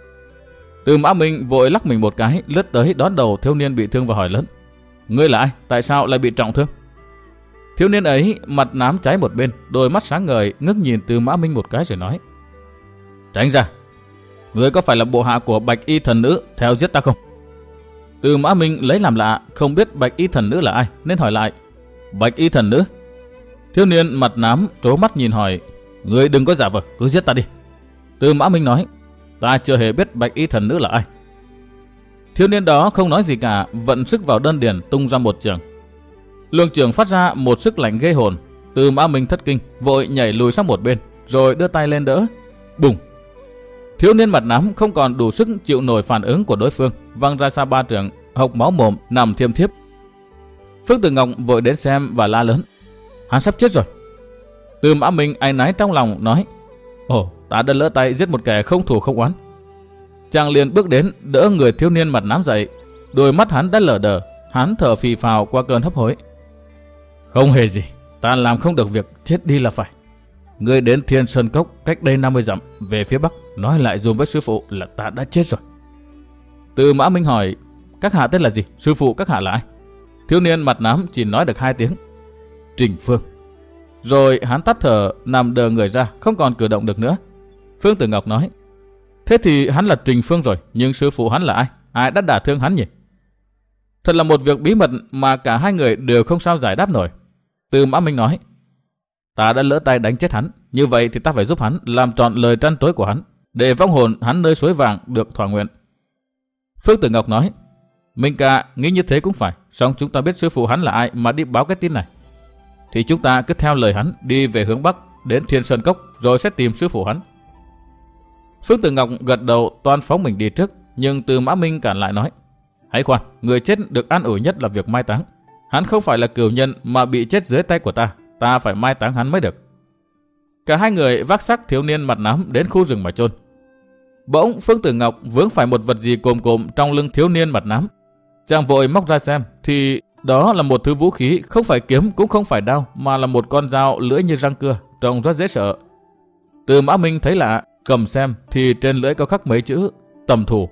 Tư Mã Minh vội lắc mình một cái, lướt tới đón đầu thiếu niên bị thương và hỏi lớn, ngươi là ai? Tại sao lại bị trọng thương? Thiếu niên ấy mặt nám cháy một bên, đôi mắt sáng ngời ngước nhìn Tư Mã Minh một cái rồi nói, tránh ra, ngươi có phải là bộ hạ của Bạch Y thần nữ theo giết ta không? Tư Mã Minh lấy làm lạ, không biết Bạch Y thần nữ là ai nên hỏi lại, Bạch Y thần nữ? Thiếu niên mặt nám trố mắt nhìn hỏi, ngươi đừng có giả vờ, cứ giết ta đi. Tư Mã Minh nói, ta chưa hề biết Bạch Y thần nữ là ai. Thiếu niên đó không nói gì cả, vận sức vào đơn điền tung ra một chưởng. Luồng chưởng phát ra một sức lạnh ghê hồn. Tư Mã Minh thất kinh, vội nhảy lùi sang một bên, rồi đưa tay lên đỡ. Bùng! Thiếu niên mặt nám không còn đủ sức chịu nổi phản ứng của đối phương, văng ra xa 3 trượng, hộc máu mồm nằm thiêm thiếp. Phương Tử Ngọc vội đến xem và la lớn, hắn sắp chết rồi. Tư Mã Minh áy náy trong lòng nói, ồ, ta đã lỡ tay giết một kẻ không thù không oán. Chàng liền bước đến đỡ người thiếu niên mặt nám dậy. Đôi mắt hắn đã lờ đờ, hắn thở phì phào qua cơn hấp hối. Không hề gì, ta làm không được việc, chết đi là phải. Ngươi đến Thiên Sơn Cốc cách đây 50 dặm về phía bắc, nói lại dùm với sư phụ là ta đã chết rồi. Tư Mã Minh hỏi, các hạ tên là gì? Sư phụ các hạ là ai? Thiếu niên mặt nám chỉ nói được 2 tiếng, Trình Phương. Rồi hắn tắt thở, nằm đờ người ra, không còn cử động được nữa. Phương Tử Ngọc nói, thế thì hắn là Trình Phương rồi, nhưng sư phụ hắn là ai? Ai đã đả thương hắn nhỉ? Thật là một việc bí mật mà cả hai người đều không sao giải đáp nổi. Tư Mã Minh nói, ta đã lỡ tay đánh chết hắn, như vậy thì ta phải giúp hắn làm trọn lời trăn trối của hắn, để vong hồn hắn nơi suối vàng được thỏa nguyện. Phương Tử Ngọc nói, Minh ca nghĩ như thế cũng phải, song chúng ta biết sư phụ hắn là ai mà đi báo cái tin này, thì chúng ta cứ theo lời hắn đi về hướng bắc đến Thiên Sơn Cốc, rồi sẽ tìm sư phụ hắn. Phương Tử Ngọc gật đầu toan phóng mình đi trước, nhưng Tư Mã Minh cản lại nói, hãy khoan, người chết được an ủi nhất là việc mai táng. Hắn không phải là cửu nhân mà bị chết dưới tay của ta, ta phải mai táng hắn mới được. Cả hai người vác xác thiếu niên mặt nám đến khu rừng mà chôn. Bỗng Phương Tử Ngọc vướng phải một vật gì cồm cộm trong lưng thiếu niên mặt nám. Chàng vội móc ra xem, thì đó là một thứ vũ khí, không phải kiếm cũng không phải đao, mà là một con dao lưỡi như răng cưa, trông rất dễ sợ. Tư Mã Minh thấy lạ, cầm xem thì trên lưỡi có khắc mấy chữ tầm thủ.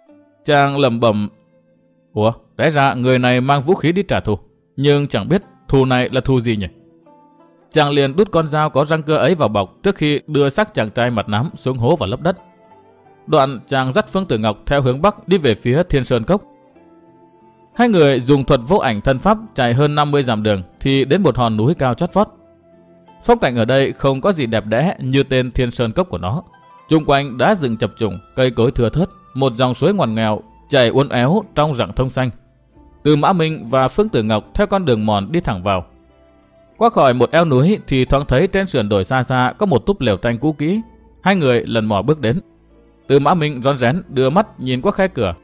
Chàng lẩm bẩm, ủa, té ra người này mang vũ khí đi trả thù, nhưng chẳng biết thù này là thù gì nhỉ? Chàng liền đút con dao có răng cưa ấy vào bọc trước khi đưa xác chàng trai mặt nám xuống hố và lấp đất. Đoạn chàng dắt Phương Tử Ngọc theo hướng bắc đi về phía Thiên Sơn Cốc. Hai người dùng thuật vô ảnh thân pháp chạy hơn 50 dặm đường thì đến một hòn núi cao chót vót. Phong cảnh ở đây không có gì đẹp đẽ như tên Thiên Sơn Cốc của nó. Chung quanh đá rừng chập trùng, cây cối thưa thớt, một dòng suối ngoằn nghèo chảy uốn éo trong rặng thông xanh. Từ Mã Minh và Phương Tử Ngọc theo con đường mòn đi thẳng vào. Qua khỏi một eo núi thì thoáng thấy trên sườn đồi xa xa có một túp lều tranh cũ kỹ. Hai người lần mò bước đến. Từ Mã Minh rón rén đưa mắt nhìn qua khe cửa.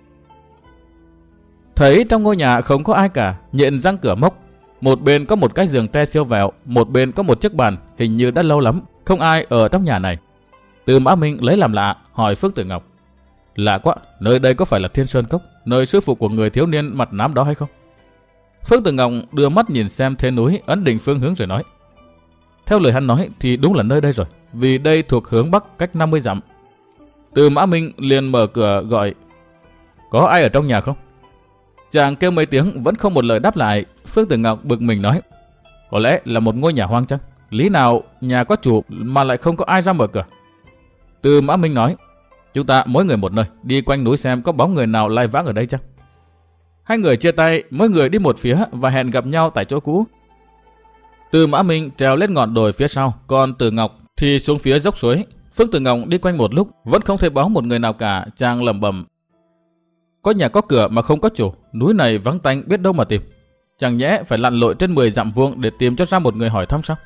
Thấy trong ngôi nhà không có ai cả, nhện răng cửa mốc. Một bên có một cái giường tre siêu vẹo, một bên có một chiếc bàn, hình như đã lâu lắm, không ai ở trong nhà này. Từ Mã Minh lấy làm lạ, hỏi Phương Tử Ngọc. Lạ quá, nơi đây có phải là Thiên Sơn Cốc, nơi sư phụ của người thiếu niên mặt nám đó hay không? Phương Tử Ngọc đưa mắt nhìn xem thế núi, ấn định phương hướng rồi nói. Theo lời hắn nói thì đúng là nơi đây rồi, vì đây thuộc hướng bắc cách 50 dặm. Từ Mã Minh liền mở cửa gọi. Có ai ở trong nhà không? Chàng kêu mấy tiếng vẫn không một lời đáp lại. Phương Tử Ngọc bực mình nói. Có lẽ là một ngôi nhà hoang chăng? Lý nào nhà có chủ mà lại không có ai ra mở cửa? Từ Mã Minh nói. Chúng ta mỗi người một nơi, đi quanh núi xem có bóng người nào lai vãng ở đây chăng? Hai người chia tay, mỗi người đi một phía và hẹn gặp nhau tại chỗ cũ. Từ Mã Minh trèo lên ngọn đồi phía sau, còn Tử Ngọc thì xuống phía dốc suối. Phương Tử Ngọc đi quanh một lúc vẫn không thấy bóng một người nào cả. Chàng lẩm bẩm. Có nhà có cửa mà không có chủ, núi này vắng tanh biết đâu mà tìm. Chẳng nhẽ phải lặn lội trên 10 dặm vuông để tìm cho ra một người hỏi thăm sao?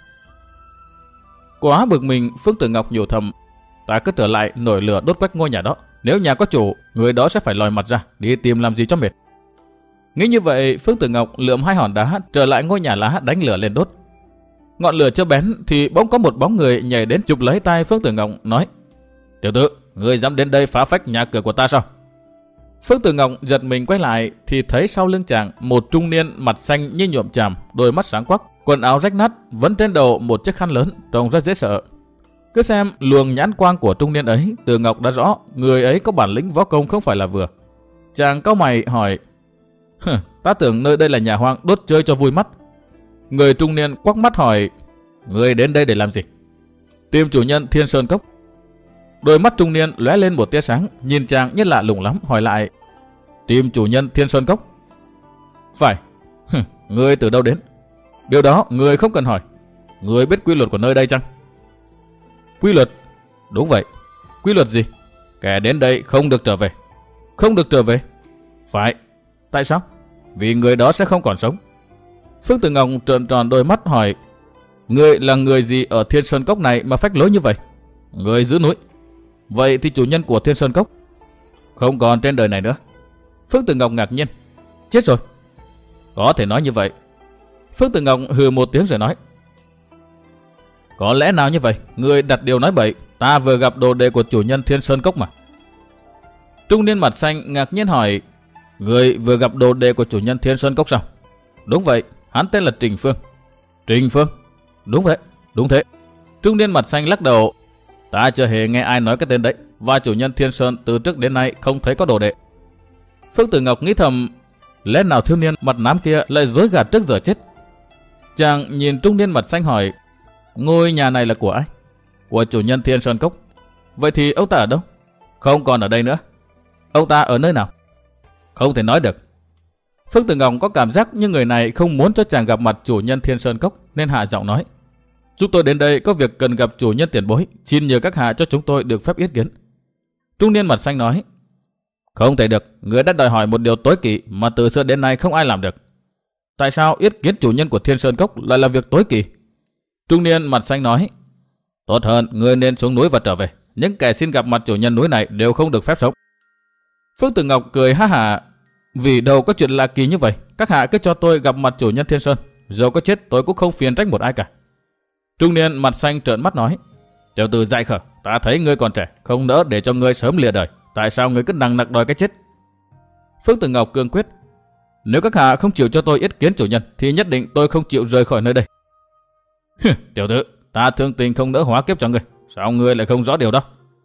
Quá bực mình, Phương Tử Ngọc nhủ thầm. Ta cứ trở lại nổi lửa đốt quách ngôi nhà đó. Nếu nhà có chủ, người đó sẽ phải lòi mặt ra, đi tìm làm gì cho mệt. Nghĩ như vậy, Phương Tử Ngọc lượm hai hòn đá trở lại ngôi nhà lá đánh lửa lên đốt. Ngọn lửa chưa bén thì bỗng có một bóng người nhảy đến chụp lấy tay Phương Tử Ngọc nói. Tiểu tử, ngươi dám đến đây phá phách nhà cửa của ta sao? Phương Tử Ngọc giật mình quay lại thì thấy sau lưng chàng một trung niên mặt xanh như nhuộm chàm, đôi mắt sáng quắc, quần áo rách nát, vẫn trên đầu một chiếc khăn lớn, trông rất dễ sợ. Cứ xem luồng nhãn quang của trung niên ấy, Tử Ngọc đã rõ người ấy có bản lĩnh võ công không phải là vừa. Chàng cau mày hỏi. Ta tưởng nơi đây là nhà hoang đốt chơi cho vui mắt. Người trung niên quắc mắt hỏi. Người đến đây để làm gì? Tìm chủ nhân Thiên Sơn Cốc. Đôi mắt trung niên lóe lên một tia sáng, nhìn chàng như lạ lùng lắm, hỏi lại. Tìm chủ nhân Thiên Sơn Cốc? Phải. Ngươi từ đâu đến? Điều đó ngươi không cần hỏi. Ngươi biết quy luật của nơi đây chăng? Quy luật? Đúng vậy. Quy luật gì? Kẻ đến đây không được trở về. Không được trở về? Phải. Tại sao? Vì người đó sẽ không còn sống. Phương Tử Ngọc trợn tròn đôi mắt hỏi. Ngươi là người gì ở Thiên Sơn Cốc này mà phách lối như vậy? Người giữ núi. Vậy thì chủ nhân của Thiên Sơn Cốc không còn trên đời này nữa. Phương Tử Ngọc ngạc nhiên. Chết rồi. Có thể nói như vậy. Phương Tử Ngọc hừ một tiếng rồi nói. Có lẽ nào như vậy? Người đặt điều nói bậy. Ta vừa gặp đồ đệ của chủ nhân Thiên Sơn Cốc mà. Trung niên mặt xanh ngạc nhiên hỏi. Người vừa gặp đồ đệ của chủ nhân Thiên Sơn Cốc sao? Đúng vậy. Hắn tên là Trình Phương. Trình Phương? Đúng vậy. Đúng thế. Trung niên mặt xanh lắc đầu. Ta chưa hề nghe ai nói cái tên đấy. Và chủ nhân Thiên Sơn từ trước đến nay không thấy có đồ đệ. Phương Tử Ngọc nghĩ thầm. Lẽ nào thiếu niên mặt nám kia lại dối gạt trước giờ chết? Chàng nhìn trung niên mặt xanh hỏi. Ngôi nhà này là của ai? Của chủ nhân Thiên Sơn Cốc. Vậy thì ông ta ở đâu? Không còn ở đây nữa. Ông ta ở nơi nào? Không thể nói được. Phương Tử Ngọc có cảm giác như người này không muốn cho chàng gặp mặt chủ nhân Thiên Sơn Cốc, nên hạ giọng nói. Chúng tôi đến đây có việc cần gặp chủ nhân tiền bối, xin nhờ các hạ cho chúng tôi được phép yết kiến. Trung niên mặt xanh nói. Không thể được, người đã đòi hỏi một điều tối kỵ mà từ xưa đến nay không ai làm được. Tại sao yết kiến chủ nhân của Thiên Sơn Cốc lại là việc tối kỵ? Trung niên mặt xanh nói. Tốt hơn, người nên xuống núi và trở về. Những kẻ xin gặp mặt chủ nhân núi này đều không được phép sống. Phương Tử Ngọc cười ha hả. Vì đâu có chuyện lạ kỳ như vậy. Các hạ cứ cho tôi gặp mặt chủ nhân Thiên Sơn. Dù có chết tôi cũng không phiền trách một ai cả. Trung niên mặt xanh trợn mắt nói. Tiểu tử dại khờ, ta thấy ngươi còn trẻ, không nỡ để cho ngươi sớm lìa đời. Tại sao ngươi cứ nằng nặc đòi cái chết? Phương Tử Ngọc cương quyết. Nếu các hạ không chịu cho tôi yết kiến chủ nhân thì nhất định tôi không chịu rời khỏi nơi đây. Tiểu tử, ta thương tình không nỡ hóa kiếp cho ngươi. Sao ngươi lại không rõ điều đó?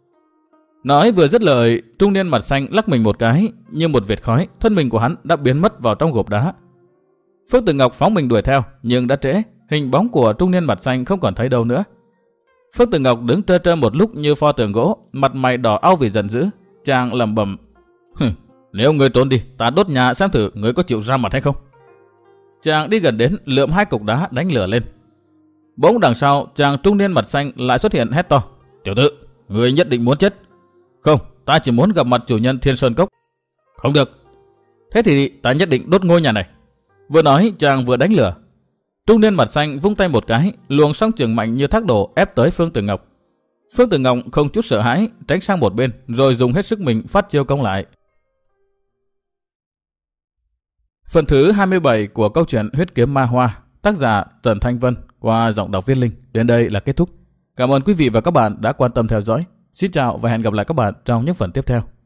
Nói vừa dứt lời, trung niên mặt xanh lắc mình một cái, như một vệt khói, thân mình của hắn đã biến mất vào trong gộp đá. Phương Tử Ngọc phóng mình đuổi theo, nhưng đã trễ, hình bóng của trung niên mặt xanh không còn thấy đâu nữa. Phương Tử Ngọc đứng trơ trơ một lúc như pho tượng gỗ, mặt mày đỏ au vì giận dữ. Chàng lẩm bẩm: Nếu ngươi trốn đi, ta đốt nhà xem thử ngươi có chịu ra mặt hay không. Chàng đi gần đến, lượm 2 cục đá đánh lửa lên. Bỗng đằng sau, chàng trung niên mặt xanh lại xuất hiện hét to: Tiểu tử, ngươi nhất định muốn chết? Không, ta chỉ muốn gặp mặt chủ nhân Thiên Sơn Cốc. Không được. Thế thì ta nhất định đốt ngôi nhà này. Vừa nói, chàng vừa đánh lửa. Trung niên mặt xanh vung tay một cái, luồng sóng trường mạnh như thác đổ ép tới Phương Tử Ngọc. Phương Tử Ngọc không chút sợ hãi, tránh sang một bên, rồi dùng hết sức mình phát chiêu công lại. Phần thứ 27 của câu chuyện Huyết Kiếm Ma Hoa, tác giả Trần Thanh Vân, qua giọng đọc Viên Linh, đến đây là kết thúc. Cảm ơn quý vị và các bạn đã quan tâm theo dõi. Xin chào và hẹn gặp lại các bạn trong những phần tiếp theo.